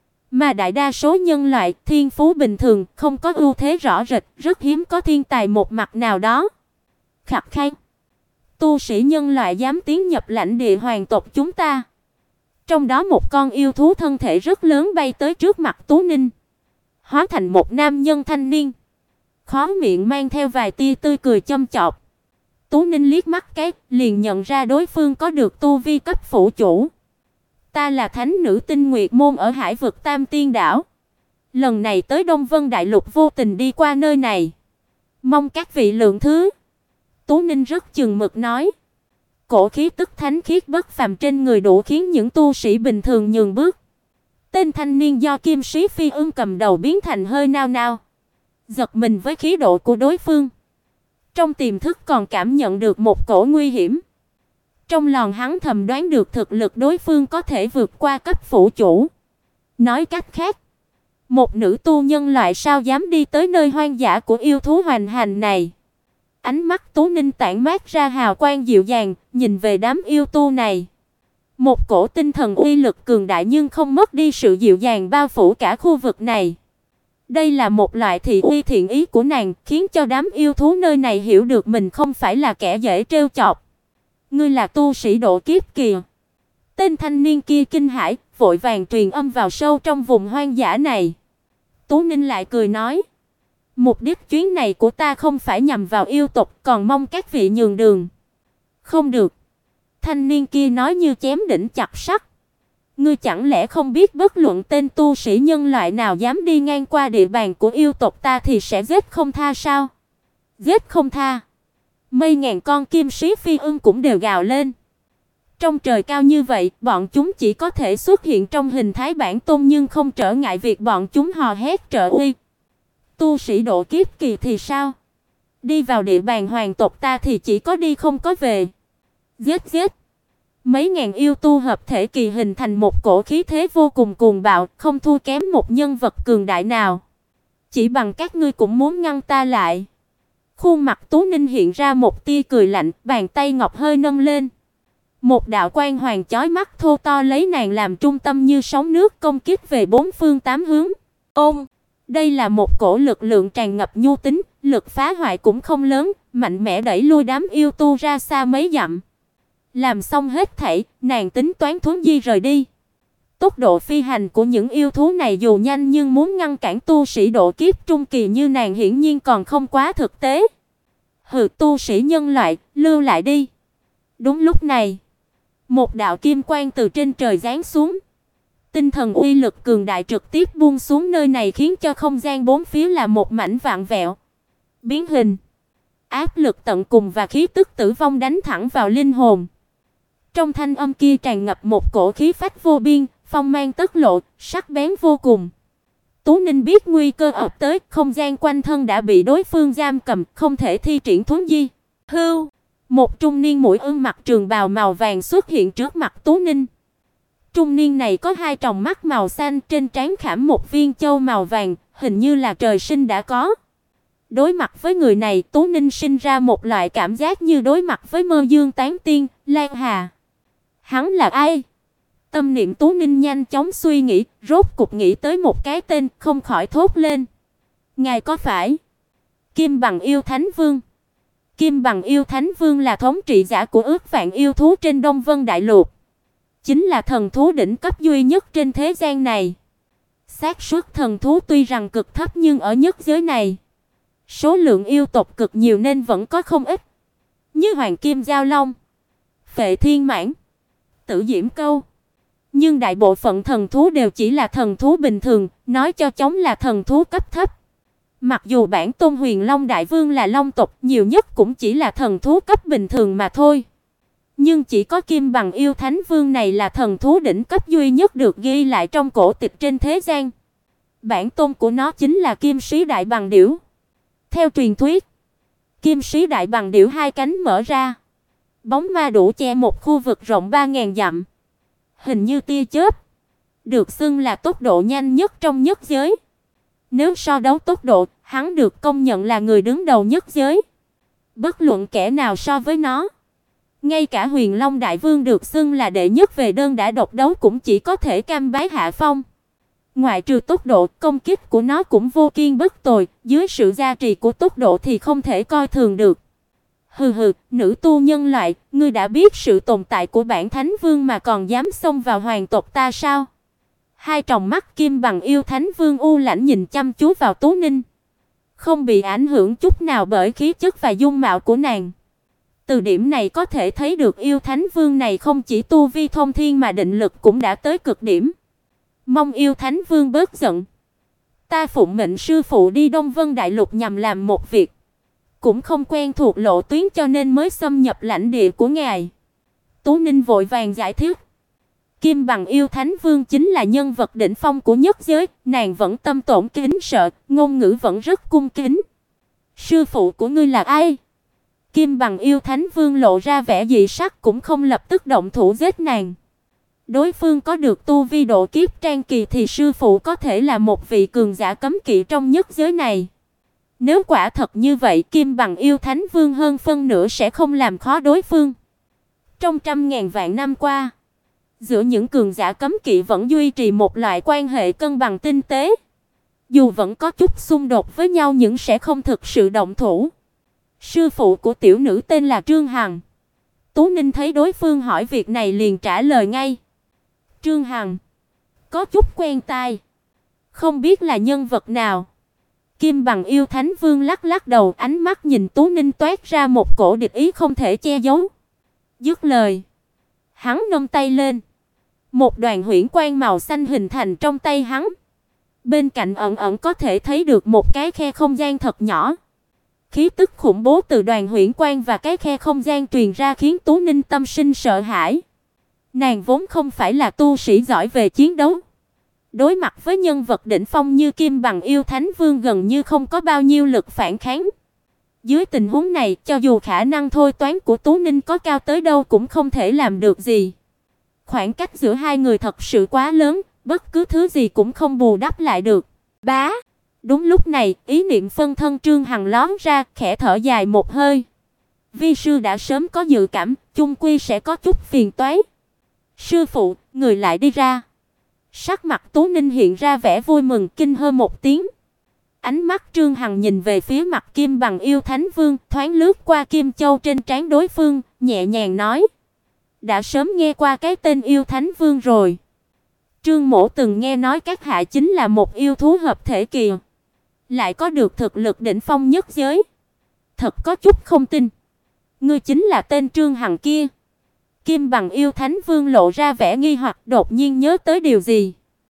mà đại đa số nhân loại thiên phú bình thường, không có ưu thế rõ rệt, rất hiếm có thiên tài một mặt nào đó. Khặt khay, tu sĩ nhân loại dám tiến nhập lãnh địa hoàng tộc chúng ta. Trong đó một con yêu thú thân thể rất lớn bay tới trước mặt Tú Ninh, hóa thành một nam nhân thanh niên, khóe miệng mang theo vài tia tươi cười châm chọc. Tú Ninh liếc mắt cái, liền nhận ra đối phương có được tu vi cấp phủ chủ. Ta là thánh nữ Tinh Nguyệt môn ở Hải vực Tam Tiên đảo. Lần này tới Đông Vân Đại Lục vô tình đi qua nơi này, mong các vị lượng thứ. Tú Ninh rất chừng mực nói. Cổ khí tức thánh khiết bất phàm trên người đủ khiến những tu sĩ bình thường nhường bước. Tên thanh niên do kim sĩ phi ưng cầm đầu biến thành hơi nao nao, giật mình với khí độ của đối phương. Trong tiềm thức còn cảm nhận được một cổ nguy hiểm. Trong lòng hắn thầm đoán được thực lực đối phương có thể vượt qua cấp phủ chủ. Nói cách khác, một nữ tu nhân loại sao dám đi tới nơi hoang dã của yêu thú hoành hành này. Ánh mắt Tú Ninh tản mát ra hào quang dịu dàng, nhìn về đám yêu tu này. Một cổ tinh thần uy lực cường đại nhưng không mất đi sự dịu dàng bao phủ cả khu vực này. Đây là một loại thị uy thiện ý của nàng, khiến cho đám yêu thú nơi này hiểu được mình không phải là kẻ dễ trêu chọc. Ngươi là tu sĩ độ kiếp kỳ. Tên thanh niên kia kinh hãi, vội vàng truyền âm vào sâu trong vùng hoang dã này. Tú Ninh lại cười nói, mục đích chuyến này của ta không phải nhằm vào yêu tộc, còn mong các vị nhường đường. Không được. Thanh niên kia nói như chém đỉnh chặt sắt. Ngươi chẳng lẽ không biết bất luận tên tu sĩ nhân loại nào dám đi ngang qua địa bàn của yêu tộc ta thì sẽ giết không tha sao? Giết không tha. Mấy ngàn con kim sĩ phi ưng cũng đều gào lên. Trong trời cao như vậy, bọn chúng chỉ có thể xuất hiện trong hình thái bản tôn nhưng không trở ngại việc bọn chúng hò hét trợ uy. Tu sĩ độ kiếp kỳ thì sao? Đi vào địa bàn hoàng tộc ta thì chỉ có đi không có về. Giết giết. Mấy ngàn yêu tu hợp thể kỳ hình thành một cổ khí thế vô cùng cuồng bạo, không thua kém một nhân vật cường đại nào. Chỉ bằng các ngươi cũng muốn ngăn ta lại. Khuôn mặt Tú Ninh hiện ra một tia cười lạnh, bàn tay ngọc hơi nâng lên. Một đạo quang hoàng chói mắt thô to lấy nàng làm trung tâm như sóng nước công kích về bốn phương tám hướng. Ôm, đây là một cổ lực lượng tràn ngập nhu tính, lực phá hoại cũng không lớn, mạnh mẽ đẩy lui đám yêu tu ra xa mấy dặm. Làm xong hết thảy, nàng tính toán thuấn di rời đi. Tốc độ phi hành của những yêu thú này dù nhanh nhưng muốn ngăn cản tu sĩ độ kiếp trung kỳ như nàng hiển nhiên còn không quá thực tế. Hừ, tu sĩ nhân loại, lưu lại đi. Đúng lúc này, một đạo kim quang từ trên trời giáng xuống. Tinh thần uy lực cường đại trực tiếp buông xuống nơi này khiến cho không gian bốn phía là một mảnh vặn vẹo, biến hình. Áp lực tận cùng và khí tức tử vong đánh thẳng vào linh hồn. Trong thanh âm kia tràn ngập một cổ khí phách vô biên, phong mang tất lộ, sắc bén vô cùng. Tú Ninh biết nguy cơ ập tới, không gian quanh thân đã bị đối phương giam cầm, không thể thi triển thuấn di. Hưu, một trung niên mũi ưng mặc trường bào màu vàng xuất hiện trước mặt Tú Ninh. Trung niên này có hai tròng mắt màu xanh, trên trán khảm một viên châu màu vàng, hình như là trời sinh đã có. Đối mặt với người này, Tú Ninh sinh ra một loại cảm giác như đối mặt với Mơ Dương Tán Tiên, Lan Hà. Hắn là ai? Tâm niệm Tú Ninh nhanh chóng suy nghĩ, rốt cục nghĩ tới một cái tên, không khỏi thốt lên. Ngài có phải Kim Bằng Yêu Thánh Vương? Kim Bằng Yêu Thánh Vương là thống trị giả của ước vạn yêu thú trên Đông Vân Đại Lục, chính là thần thú đỉnh cấp duy nhất trên thế gian này. Xác suất thần thú tuy rằng cực thấp nhưng ở nhất giới này, số lượng yêu tộc cực nhiều nên vẫn có không ít, như Hoàng Kim Giao Long, Phệ Thiên Mãng, Tử Diễm Câu. Nhưng đại bộ phận thần thú đều chỉ là thần thú bình thường, nói cho chóng là thần thú cấp thấp. Mặc dù bản tôn Huyền Long Đại Vương là long tộc, nhiều nhất cũng chỉ là thần thú cấp bình thường mà thôi. Nhưng chỉ có Kim Bằng Yêu Thánh Vương này là thần thú đỉnh cấp duy nhất được ghi lại trong cổ tịch trên thế gian. Bản tôn của nó chính là Kim Sĩ Đại Bằng Điểu. Theo truyền thuyết, Kim Sĩ Đại Bằng Điểu hai cánh mở ra, bóng ma đủ che một khu vực rộng 3000 dặm, hình như tia chớp, được xưng là tốc độ nhanh nhất trong nhất giới. Nếu so đấu tốc độ, hắn được công nhận là người đứng đầu nhất giới. Bất luận kẻ nào so với nó, ngay cả Huyền Long Đại Vương được xưng là đệ nhất về đơn đả độc đấu cũng chỉ có thể cam bái hạ phong. Ngoại trừ tốc độ, công kích của nó cũng vô kiên bất tồi, dưới sự gia trì của tốc độ thì không thể coi thường được. Hừ hừ, nữ tu nhân loại, ngươi đã biết sự tồn tại của bản Thánh Vương mà còn dám xông vào hoàng tộc ta sao? Hai tròng mắt Kim Bằng Yêu Thánh Vương u lãnh nhìn chăm chú vào Tú Ninh, không bị ảnh hưởng chút nào bởi khí chất và dung mạo của nàng. Từ điểm này có thể thấy được Yêu Thánh Vương này không chỉ tu vi thông thiên mà định lực cũng đã tới cực điểm. Mong Yêu Thánh Vương bớt giận. Ta phụng mệnh sư phụ đi Đông Vân Đại Lục nhằm làm một việc, cũng không quen thuộc lộ tuyến cho nên mới xâm nhập lãnh địa của ngài. Tú Ninh vội vàng giải thích. Kim Bằng Yêu Thánh Vương chính là nhân vật đỉnh phong của nhất giới, nàng vẫn tâm tổn kính sợ, ngôn ngữ vẫn rất cung kính. Sư phụ của ngươi là ai? Kim Bằng Yêu Thánh Vương lộ ra vẻ dị sắc, cũng không lập tức động thủ giết nàng. Đối phương có được tu vi độ kiếp trang kỳ thì sư phụ có thể là một vị cường giả cấm kỵ trong nhất giới này. Nếu quả thật như vậy, Kim Bằng Yêu Thánh Vương hơn phân nửa sẽ không làm khó đối phương. Trong 100.000 vạn năm qua, giữa những cường giả cấm kỵ vẫn duy trì một loại quan hệ cân bằng tinh tế. Dù vẫn có chút xung đột với nhau nhưng sẽ không thực sự động thủ. Sư phụ của tiểu nữ tên là Trương Hằng. Tú Ninh thấy đối phương hỏi việc này liền trả lời ngay. Trương Hằng, có chút quen tai, không biết là nhân vật nào. Kim Bằng Yêu Thánh Vương lắc lắc đầu, ánh mắt nhìn Tú Ninh toát ra một cổ địch ý không thể che giấu. Dứt lời, hắn nâng tay lên, một đoàn huyễn quang màu xanh hình thành trong tay hắn. Bên cạnh ẩn ẩn có thể thấy được một cái khe không gian thật nhỏ. Khí tức khủng bố từ đoàn huyễn quang và cái khe không gian truyền ra khiến Tú Ninh tâm sinh sợ hãi. Nàng vốn không phải là tu sĩ giỏi về chiến đấu, đối mặt với nhân vật đỉnh phong như Kim Bằng Yêu Thánh Vương gần như không có bao nhiêu lực phản kháng. Dưới tình huống này, cho dù khả năng thôi toán của Tú Ninh có cao tới đâu cũng không thể làm được gì. Khoảng cách giữa hai người thật sự quá lớn, bất cứ thứ gì cũng không bù đắp lại được. Bá. Đúng lúc này, ý niệm phân thân Trương Hằng lóe ra, khẽ thở dài một hơi. Vi sư đã sớm có dự cảm, chung quy sẽ có chút phiền toái. Sư phụ, người lại đi ra. Sắc mặt Tú Ninh hiện ra vẻ vui mừng, kinh hô một tiếng. Ánh mắt Trương Hằng nhìn về phía mặt Kim Bằng Yêu Thánh Vương, thoáng lướt qua kim châu trên trán đối phương, nhẹ nhàng nói: đã sớm nghe qua cái tên Yêu Thánh Vương rồi. Trương Mỗ từng nghe nói các hạ chính là một yêu thú hợp thể kỳ, lại có được thực lực đỉnh phong nhất giới. Thật có chút không tin. Ngươi chính là tên Trương Hằng kia? Kim Bằng yêu thánh vương lộ ra vẻ nghi hoặc, đột nhiên nhớ tới điều gì.